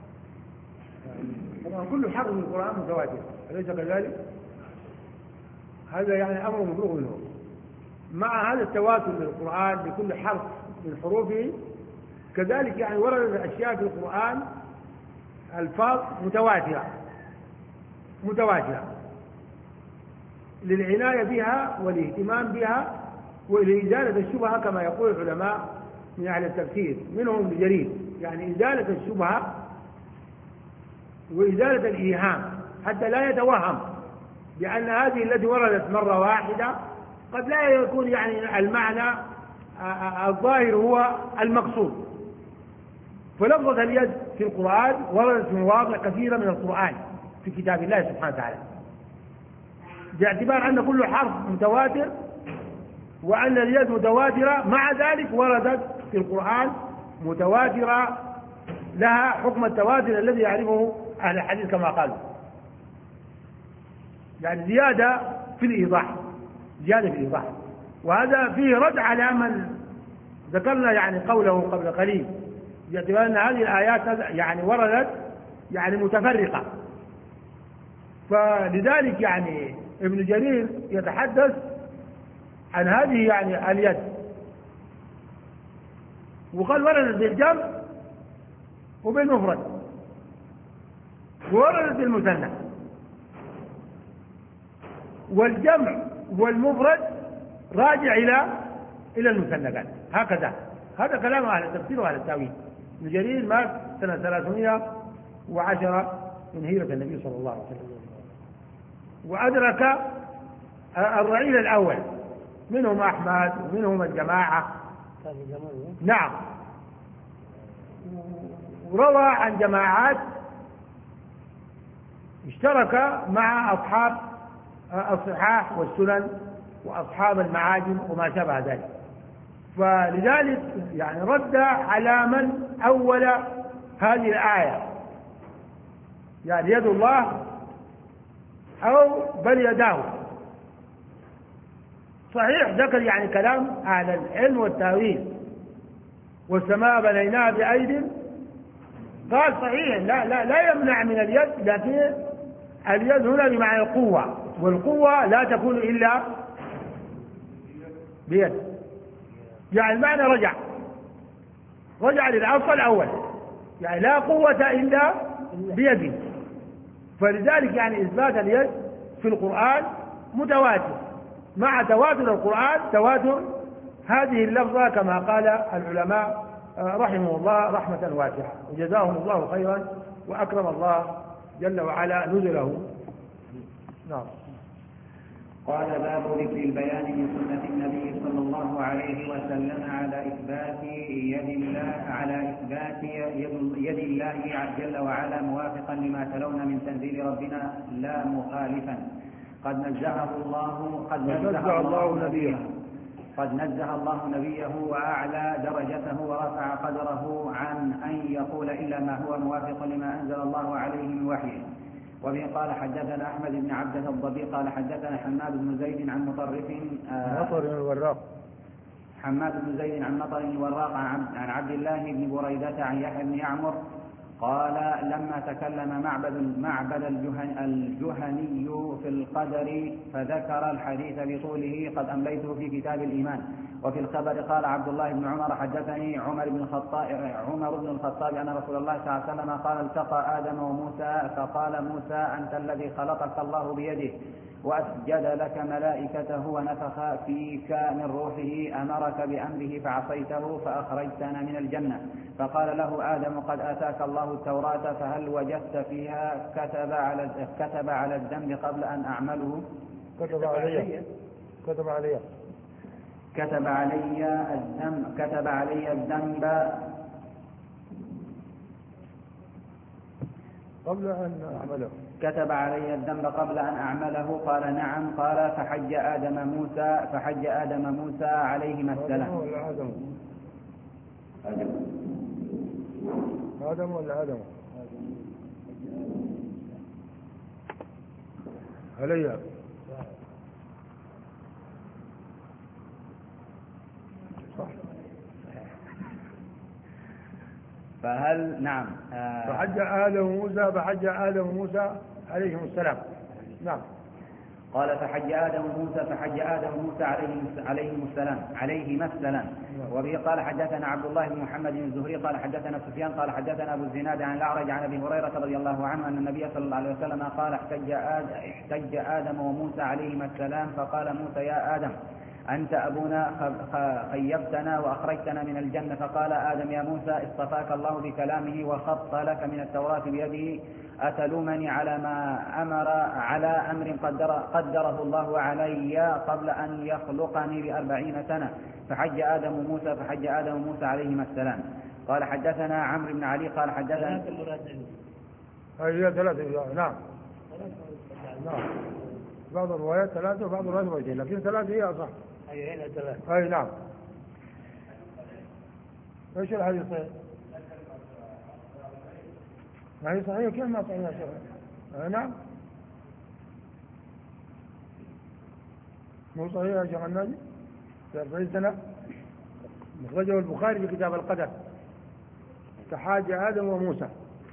طبعا كل حرف من القرآن متواتر، أليس كذلك؟ هذا يعني أمر مفروغ منه. مع هذا التواتر للقرآن بكل حرف من حروفه، كذلك يعني وردت أشياء في القرآن ألفاظ متواترة للعناية بها والاهتمام بها ولإزالة الشبهة كما يقول العلماء من أهل التفسير، منهم ابن جرير، يعني إزالة الشبهة وإزالة الإيهام حتى لا يتوهم بأن هذه التي وردت مرة واحدة قد لا يكون يعني المعنى الظاهر هو المقصود. فلفظة اليد في القرآن وردت في مواضع كثيرة من القرآن في كتاب الله سبحانه وتعالى، باعتبار أن كل حرف متواتر وأن اليد متواترة، مع ذلك وردت في القرآن متواترة لها حكم التواتر الذي يعرفه أهل الحديث كما قالوا، يعني زيادة في الإيضاح. وهذا فيه رد على من ذكرنا يعني قوله قبل قليل، باعتبار أن هذه الآيات يعني وردت يعني متفرقة. فلذلك يعني ابن جرير يتحدث عن هذه يعني اليد، وقال وردت بالجمع وبالمفرد ووردت بالمثنى، والجمع والمفرد راجع إلى المثنى. قال هكذا، هذا كلام أهل التفسير وأهل التأويل. ابن جرير مات سنة 310 من هجرة النبي صلى الله عليه وسلم، وأدرك الرعيل الأول، منهم أحمد ومنهم الجماعة. نعم، وروى عن جماعات اشترك مع أصحاب الصحاح والسنن وأصحاب المعاجم وما شابه ذلك. فلذلك يعني رد على من أول هذه الآية، يعني يد الله أو بل يداه. صحيح ذكر يعني كلام أهل العلم والتأويل والسماء بنيناها بأيد. قال صحيح لا يمنع من اليد، لكن اليد هنا بمعنى القوة، والقوة لا تكون إلا بيد. يعني المعنى رجع للأصل الأول، يعني لا قوة إلا بيد. فلذلك يعني إثبات اليد في القرآن متواتر، مع تواتر القرآن تواتر هذه اللفظة، كما قال العلماء رحمه الله رحمة واسعة، وجزاهم الله خيرا، وأكرم الله جل وعلا نزله. نعم. قال باب ذكر البيان من سنة النبي صلى الله عليه وسلم على إثبات يد الله جل وعلا موافقا لما تلون من تنزيل ربنا لا مخالفا. قد نزه الله نبيه وأعلى درجته ورفع قدره عن أن يقول إلا ما هو موافق لما أنزل الله عليه من وحيه. وبه قال حدثنا أحمد بن عبده الضبي قال حدثنا حماد بن زيد عن مطر الوراق عن عبد الله بن بريدة عن يحيى بن يعمر قال لما تكلم معبد الجهني في القدر فذكر الحديث بطوله قد أمليته في كتاب الإيمان. وفي الخبر قال عبد الله بن عمر حدثني عمر بن الخطاب أن رسول الله صلى الله عليه وسلم قال التقى آدم وموسى فقال موسى أنت الذي خلقك الله بيده وأسجد لك ملائكته ونفخ فيك من روحه أمرك بأمره فعصيته فأخرجتنا من الجنة. فقال له آدم قد آتاك الله التوراة فهل وجدت فيها كتب على الذنب قبل أن أعمله؟ كتب علي الذنب قبل أن أعمله. كتب علي الذنب قبل أن أعمله؟ قال نعم. قال فحج آدم موسى عليهما السلام. آدم ولا آدم؟ عليها. صح. فهل نعم. فحج آدم موسى عليهم السلام. نعم. قال فحج آدم موسى عليهما السلام. وبه قال حدثنا عبد الله بن محمد الزهري قال حدثنا سفيان قال حدثنا أبو الزناد عن الأعرج عن أبي هريرة رضي الله عنه أن النبي صلى الله عليه وسلم قال احتج آدم وموسى عليهما السلام فقال موسى يا آدم أنت أبونا خيبتنا وأخرجتنا من الجنة. فقال آدم يا موسى اصطفاك الله بكلامه وخط لك من التوراة بيده أتلومني على أمر قدره الله علي قبل أن يخلقني ب40 سنة. فحج آدم موسى عليهما السلام. قال حدثنا عمرو بن علي قال حدثنا هي 3. نعم. بعض الروايات 3 وبعض الروايات 2، لكن 3 هي أصح. هنا 3. أي نعم. ايش الحديث صحيح؟ ما هي صحيح كيف ما صحيح يا شيخ؟ نعم. مو صحيح يا شيخ الناجي؟ في 40 سنة أخرجه البخاري في كتاب القدر كحاج آدم وموسى،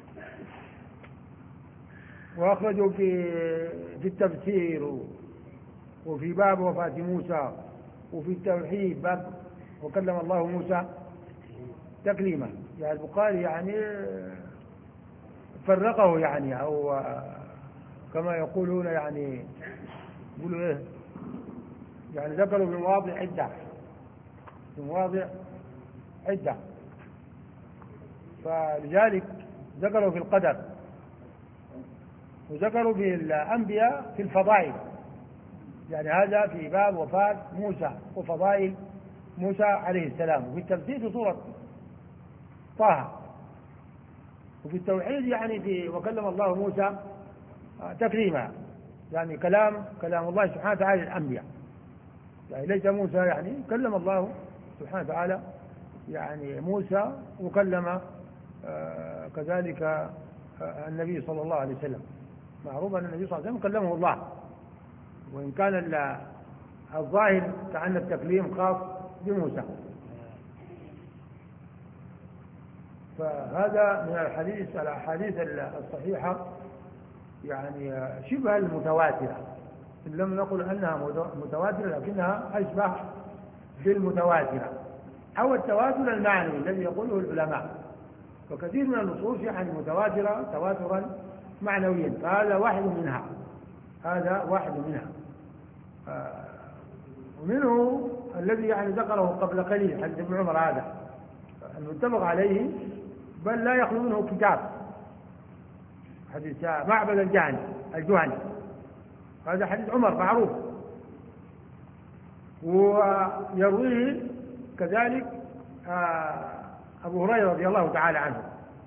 وأخرجه في التفسير وفي باب وفاة موسى وفي التوحيد باب وكلم الله موسى تكليما. يعني البخاري يعني فرقه يعني أو كما يقولون يعني يقولوا إيه يعني ذكروا في مواضع عدة فلذلك ذكروا في القدر وذكروا في الأنبياء في الفضائل. يعني هذا في باب وفاة موسى وفضائل موسى عليه السلام، وفي التفسير في سورة طه، وفي التوحيد يعني في وكلم الله موسى تكريما، يعني كلام الله سبحانه وتعالى للأنبياء، يعني ليس موسى يعني كلم الله سبحانه وتعالى يعني موسى، وكلم كذلك النبي صلى الله عليه وسلم. معروف أن النبي صلى الله عليه وسلم كلمه الله، وإن كان الظاهر كأن التكليم خاص بموسى. فهذا من الأحاديث الصحيحة يعني شبه المتواترة، إن لم نقل أنها متواترة لكنها أشبه بالمتواترة أو التواتر المعنوي الذي يقوله العلماء. وكثير من النصوص يعني متواترة تواترا معنويا، فهذا واحد منها. ومنه الذي يعني ذكره قبل قليل حديث ابن عمر هذا المتفق عليه، بل لا يخلو منه كتاب، حديث معبد الجهني هذا حديث عمر معروف. ويرويه كذلك أبو هريرة رضي الله تعالى عنه،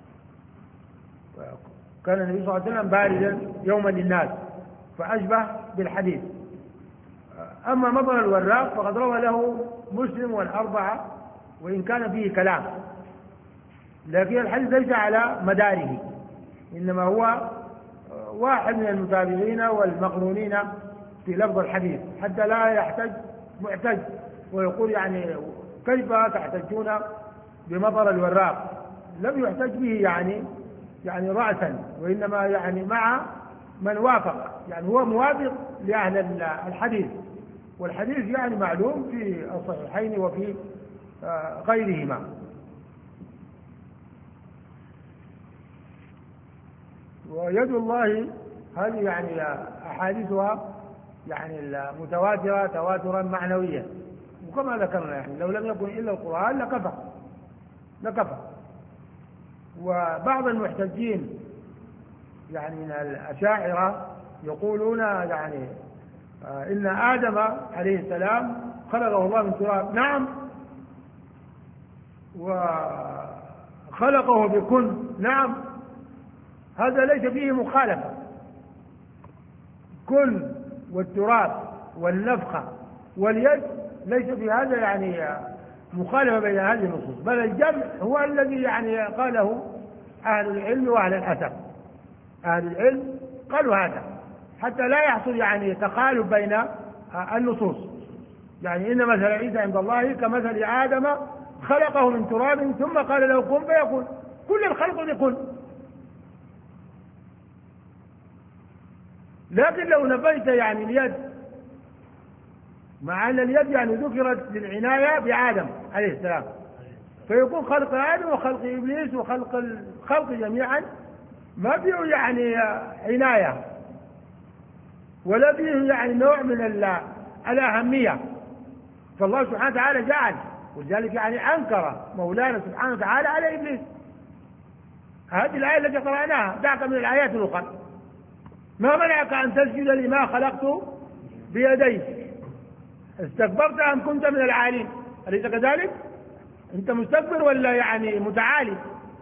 كان النبي صلى الله عليه وسلم بارزا يوما للناس فأشبه بالحديث. أما مطر الوراق فقد روى له مسلم والأربعة وإن كان فيه كلام، لكن الحديث ليس على مداره، إنما هو واحد من المتابعين والمقرونين في لفظ الحديث، حتى لا يحتج معتج ويقول يعني كيف تحتجون بمطر الوراق، لم يحتج به يعني رأسا، وإنما يعني مع من وافق، يعني هو موافق لأهل الحديث، والحديث يعني معلوم في الصحيحين وفي غيرهما. ويد الله هذه يعني أحاديثها يعني المتواترة تواترا معنويا، وكما ذكرنا يعني لو لم يكن إلا القرآن لكفى. وبعض المحتجين يعني من الأشاعرة يقولون يعني إن آدم عليه السلام خلقه الله من تراب، نعم، وخلقه بكن، نعم، هذا ليس فيه مخالفة، كن والتراب والنفخة واليد ليس في هذا يعني مخالفة بين هذه النصوص، بل الجمع هو الذي يعني قاله أهل العلم وأهل الأثر. أهل العلم قالوا هذا حتى لا يحصل يعني تخالف بين النصوص، يعني إن مثل عيسى عند الله كمثل آدم خلقه من تراب ثم قال له كن فيكون، كل الخلق بكن. لكن لو نفيت يعني اليد، مع أن اليد يعني ذكرت للعناية بآدم عليه السلام، فيكون خلق آدم وخلق إبليس وخلق الخلق جميعا ما فيه يعني عناية ولا فيه يعني نوع من الأهمية، فالله سبحانه وتعالى جعل، ولذلك يعني أنكر مولانا سبحانه وتعالى على إبليس. هذه الآية التي قرأناها دعك من الآيات الأخرى، ما منعك أن تسجد لما خلقت بيدي استكبرت أم كنت من العالين؟ أليس كذلك؟ أنت مستكبر ولا يعني متعالي؟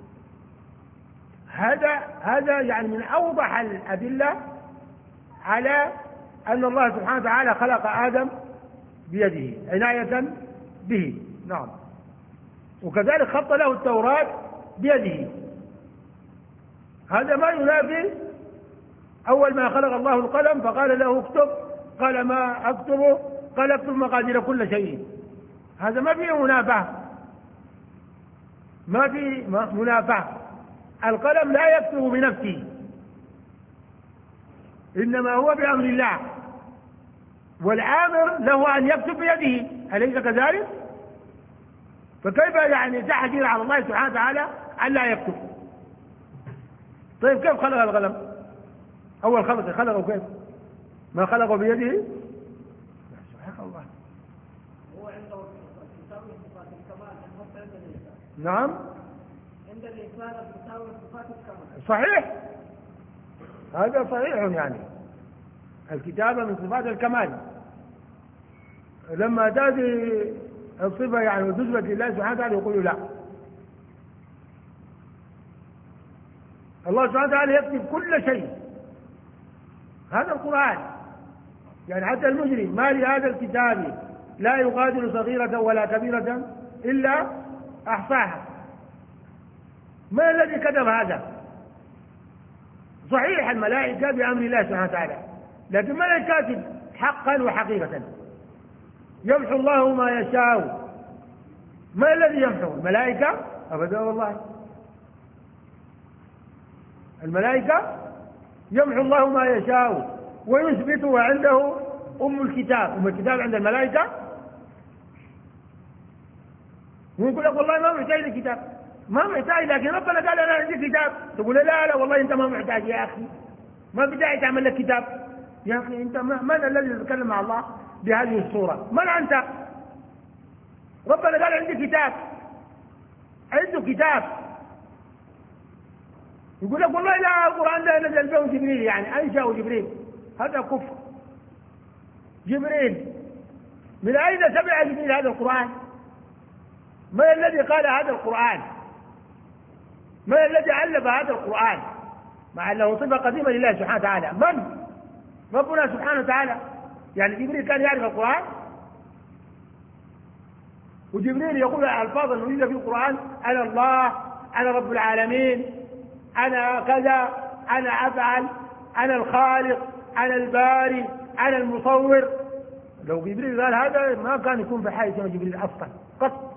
هذا يعني من أوضح الأدلة على أن الله سبحانه وتعالى خلق آدم بيده عناية به، نعم، وكذلك خط له التوراة بيده. هذا ما ينافي أول ما خلق الله القلم فقال له اكتب، قال ما أكتبه، قال اكتب مقادير كل شيء. هذا ما فيه منافاة، ما فيه منافاة. القلم لا يكتب بنفسه، إنما هو بأمر الله، والآمر له أن يكتب بيده، أليس كذلك؟ فكيف يعني تحجر على الله سبحانه وتعالى أن لا يكتب؟ طيب كيف خلق القلم؟ أول خلقه كيف؟ ما خلقه بيده؟ سبحان الله. هو عنده الكتاب صفات الكمال عند الإنسان. نعم. عند الإنسان الكتاب صفات الكمال. صحيح. هذا صحيح، يعني الكتابة من صفات الكمال. لما تأتي الصفة يعني وتثبت لله سبحانه وتعالى يقول لا. الله سبحانه وتعالى يكتب كل شيء. هذا القرآن، يعني حتى المجرم ما لهذا الكتاب لا يغادر صغيرة ولا كبيرة إلا أحصاها. من الذي كتب هذا؟ صحيح الملائكة بأمر الله سبحانه وتعالى، لكن من الكاتب حقا وحقيقة؟ يمحو الله ما يشاء. ما الذي يمحو؟ الملائكة؟ أبدا والله. الملائكة يمحو الله ما يشاء ويثبت وعنده أم الكتاب عند الملائكة. ويقول لك والله ما محتاج لكتاب، ما محتاج، لكن ربنا قال أنا عندي كتاب، تقول لا والله أنت ما محتاج يا أخي، ما بداعي تعمل لك كتاب يا أخي. أنت من الذي يتكلم مع الله بهذه الصورة؟ من أنت؟ ربنا قال عندي كتاب، عنده كتاب. يقول لك والله لا القرآن ده نزل به جبريل، يعني أنشأه جبريل، هذا كفر. جبريل من أين سمع جبريل هذا القرآن؟ من الذي قال هذا القرآن؟ من الذي ألف هذا القرآن؟ مع أنه صفة قديمة لله سبحانه وتعالى. من؟ ربنا سبحانه وتعالى. يعني جبريل كان يعرف القرآن؟ وجبريل يقول الألفاظ الموجودة في القرآن: أنا الله، أنا رب العالمين، أنا كذا، أنا أفعل، أنا الخالق، أنا الباري، أنا المصور. لو جبريل قال هذا ما كان يكون في حاجة جبريل أصلا قط.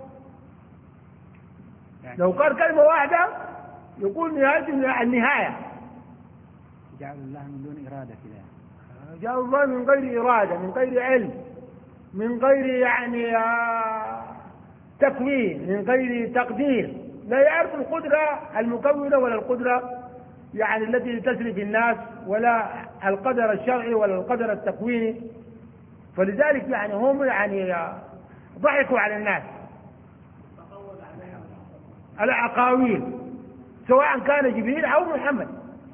لو قال كلمة واحدة يقول نهاية النهاية. جعل الله من دون إرادة كذا، جعل الله من غير إرادة، من غير علم، من غير يعني تكوين، من غير تقدير. لا يعرف القدرة المكونة ولا القدرة يعني التي تسري في الناس، ولا القدر الشرعي ولا القدر التكويني. فلذلك يعني هم يعني ضحكوا على الناس على أقاويل، سواء كان جبريل أو محمد،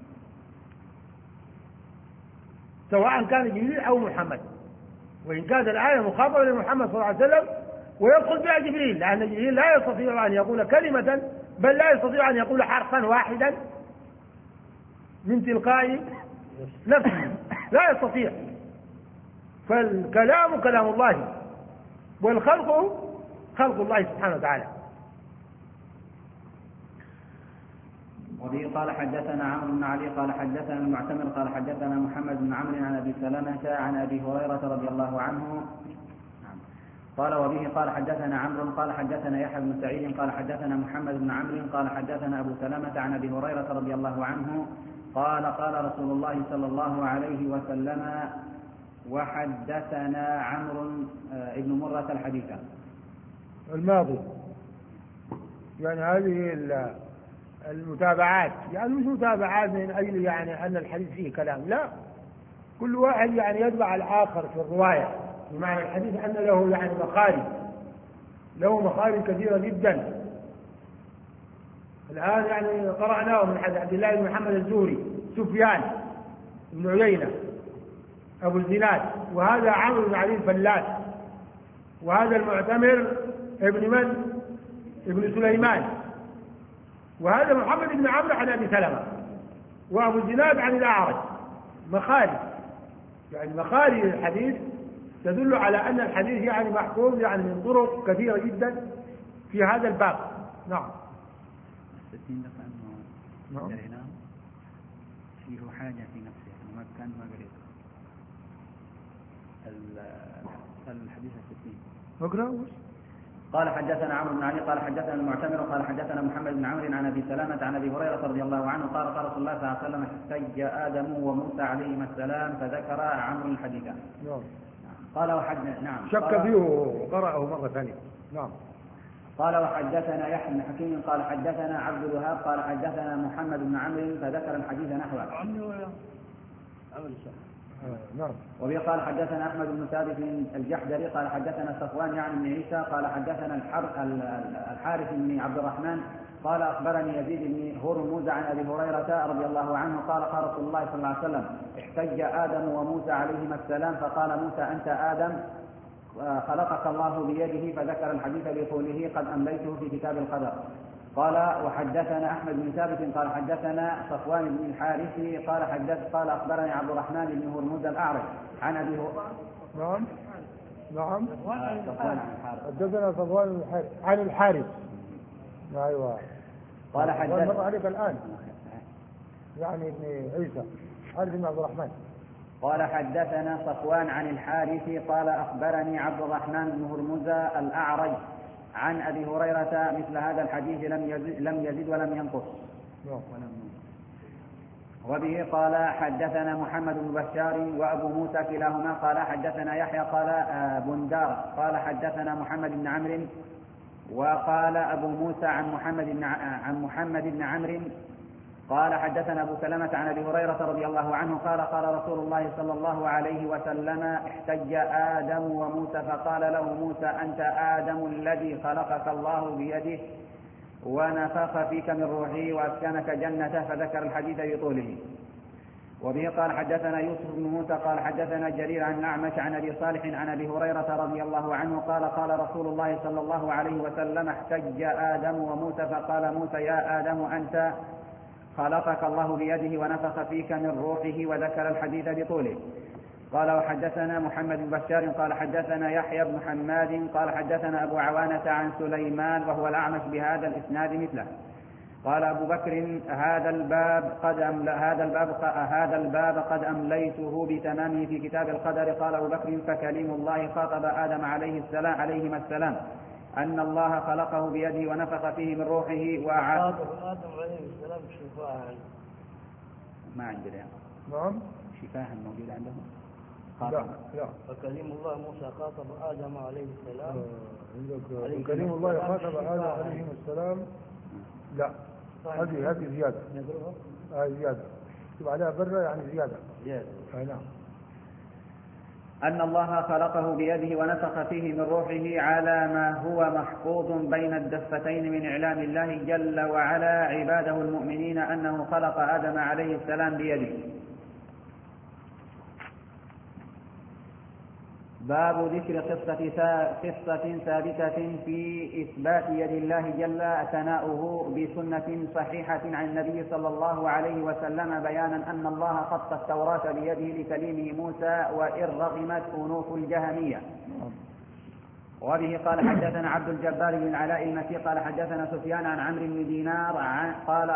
سواء كان جبريل أو محمد. وإن كانت الآية مخاطبة لمحمد صلى الله عليه وسلم ويدخل بها جبريل، لأن جبريل لا يستطيع أن يقول كلمة، بل لا يستطيع أن يقول حرفا واحدا من تلقاء نفسه، لا يستطيع. فالكلام كلام الله، والخلق خلق الله سبحانه وتعالى. وبه قال حدثنا عمرو بن علي قال حدثنا المعتمر قال حدثنا محمد بن عمرو عن أبي سلمة عن أبي هريرة رضي الله عنه قال وبه قال حدثنا عمرو قال حدثنا يحيى بن سعيد قال حدثنا محمد بن عمرو قال حدثنا أبو سلمة عن أبي هريرة رضي الله عنه قال قال رسول الله صلى الله عليه وسلم وحدثنا عمرو بن مرة الحديث الماضي. يعني هذه المتابعات، يعني مش متابعات من أجل يعني أن الحديث فيه كلام، لا، كل واحد يعني يتبع الآخر في الرواية، بمعنى الحديث أن له يعني مخارج، له مخارج كثيرة جدا. الآن يعني قرأناه من حديث عبد الله بن محمد الزهري، سفيان بن عيينة أبو الزناد، وهذا عمرو بن علي الفلاس، وهذا المعتمر ابن من؟ ابن سليمان، وهذا محمد بن عمرو عن أبي سلمة، وأبو الزناد عن الأعرج. مخارج، يعني مخارج الحديث تدل على أن الحديث يعني محفوظ يعني من طرق كثيرة جدا في هذا الباب. نعم. الستين دفع أنه دريناه فيه حاجة في نفسه، ما كان ما قريت الحديث الستين. اقرأ. قال حدثنا عمرو بن علي قال حدثنا المعتمر قال حدثنا محمد بن عمرو عن أبي سلمة عن أبي هريرة رضي الله عنه قال قال رسول الله صلى الله عليه وسلم احتج آدم وموسى عليهما السلام فذكر عمرو الحديث. نعم. قال نعم شك فيه وقرأه مرة ثانية. نعم. قال وحدثنا يحيى بن حكيم قال حدثنا عبد الوهاب قال حدثنا محمد بن عمرو فذكر الحديث نحوه. نعم. وبه قال حدثنا أحمد بن ثابت الجحدري قال حدثنا صفوان يعني بن عيسى قال حدثنا الحارث بن عبد الرحمن قال أخبرني يزيد بن هرمز عن أبي هريرة رضي الله عنه قال قال رسول الله صلى الله عليه وسلم احتج آدم وموسى عليهما السلام فقال موسى أنت آدم خلقك الله بيده فذكر الحديث بقوله قد أمليته في كتاب القدر. قال وحدثنا أحمد بن ثابت قال حدثنا صفوان بن الحارث قال أخبرني عبد الرحمن بن هرمز الأعرج عن أبي نعم. نعم. صفوان حدثنا صفوان بن الحارث عن الحارث. أيوة. قال حدثنا مر عليك الآن يعني ابن عيسى حارث بن عبد الرحمن. قال حدثنا صفوان عن الحارث قال أخبرني عبد الرحمن بن هرمز الأعرج عن أبي هريرة مثل هذا الحديث لم يزد ولم ينقص. وبه قال حدثنا محمد بن بشار وأبو موسى كلاهما قال حدثنا يحيى قال بندار قال حدثنا محمد بن عمرو وقال أبو موسى عن محمد بن عمرو قال حدثنا أبو سلمة عن أبي هريرة رضي الله عنه قال قال رسول الله صلى الله عليه وسلم احتج آدم وموسى فقال له موسى أنت آدم الذي خلقك الله بيده ونفخ فيك من روحه وأسكنك جنته، فذكر الحديث بطوله. وبه قال حدثنا يوسف بن موسى قال حدثنا جرير عن الأعمش عن أبي صالح عن أبي هريرة رضي الله عنه قال قال رسول الله صلى الله عليه وسلم احتج آدم وموسى فقال موسى يا آدم أنت خلقك الله بيده ونفخ فيك من روحه، وذكر الحديث بطوله. قال وحدثنا محمد بن بشار قال حدثنا يحيى بن حماد قال حدثنا أبو عوانة عن سليمان وهو الأعمش بهذا الإسناد مثله. قال أبو بكر هذا الباب قد أمليته بتمامه في كتاب القدر. قال أبو بكر فكليم الله خاطب آدم عليهما السلام أن الله خلقه بيده ونفخ فيه من روحه وأعاد آدم عليه السلام شفاعة ما عندنا يعني. نعم شفاعة موجودة عندهم لا فكليم الله موسى خاطب آدم عليه السلام عندك كليم الله خاطب آدم عليه السلام لا هذه زيادة زيادة تبقى عليها برة يعني زيادة نعم أن الله خلقه بيده ونفخ فيه من روحه على ما هو محفوظ بين الدفتين من إعلام الله جل وعلا عباده المؤمنين أنه خلق آدم عليه السلام بيده. باب ذكر قصة ثابتة في إثبات يد الله جل ثناؤه بسنة صحيحة عن النبي صلى الله عليه وسلم بيانا أن الله خط التوراة بيده لكليمه موسى وإن رغمت أنوف الجهمية. وبه قال حدثنا عبد الجبار بن العلاء المكي قال حدثنا سفيان عن عمرو بن دينار قال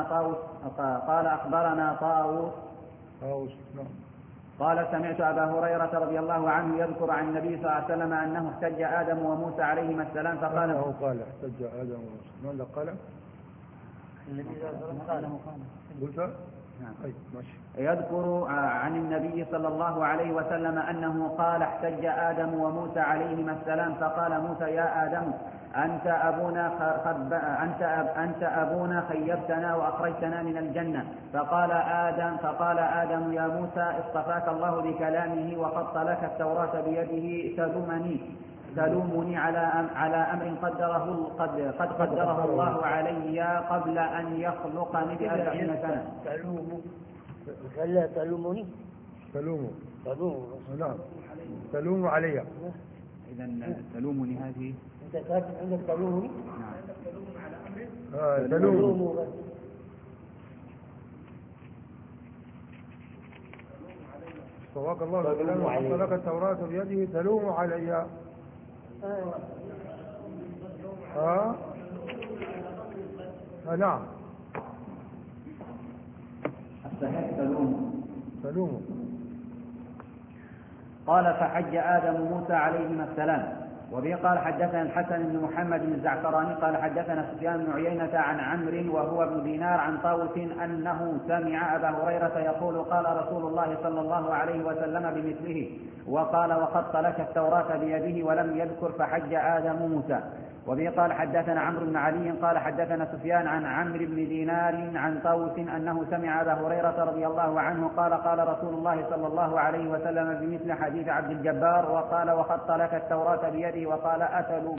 أخبرنا طاووس قال سمعت أبا هريرة رضي الله عنه يذكر عن النبي صلى الله عليه وسلم أنه احتج آدم وموسى عليهما السلام فقال احتج آدم وموسى ماذا قال؟ النبي صلى الله عليه وسلم قلت؟ نعم. يذكر عن النبي صلى الله عليه وسلم أنه قال احتج آدم وموسى عليهما السلام فقال موسى يا آدم أنت أبونا خيبتنا وأخرجتنا من الجنة. فقال آدم يا موسى اصطفاك الله بكلامه وخط لك التوراة بيده تلومني على أمر قد قدره الله علي قبل أن يخلقني ب40 سنة. تلومني نعم تلوم علي. إذن تلومني هذه أنت كاتب عندك تلومني؟ نعم تلوم صواك الله بكلامه وخط لك التوراة بيده تلوم علي. نعم الصحيح تلوم. قال فحج آدم موسى عليهما السلام. وبه قال حدثنا الحسن بن محمد بن الزعفراني قال حدثنا سفيان بن عيينة عن عمرو وهو ابن دينار عن طاووس أنه سمع أبا هريرة يقول قال رسول الله صلى الله عليه وسلم بمثله وقال وخط لك التوراة بيده ولم يذكر فحج آدم موسى. وبه قال حدثنا عمرو بن علي قال حدثنا سفيان عن عمرو بن دينار عن طاووس أنه سمع أبا هريرة رضي الله عنه قال قال رسول الله صلى الله عليه وسلم بمثل حديث عبد الجبار وقال وخط لك التوراة بيده وقال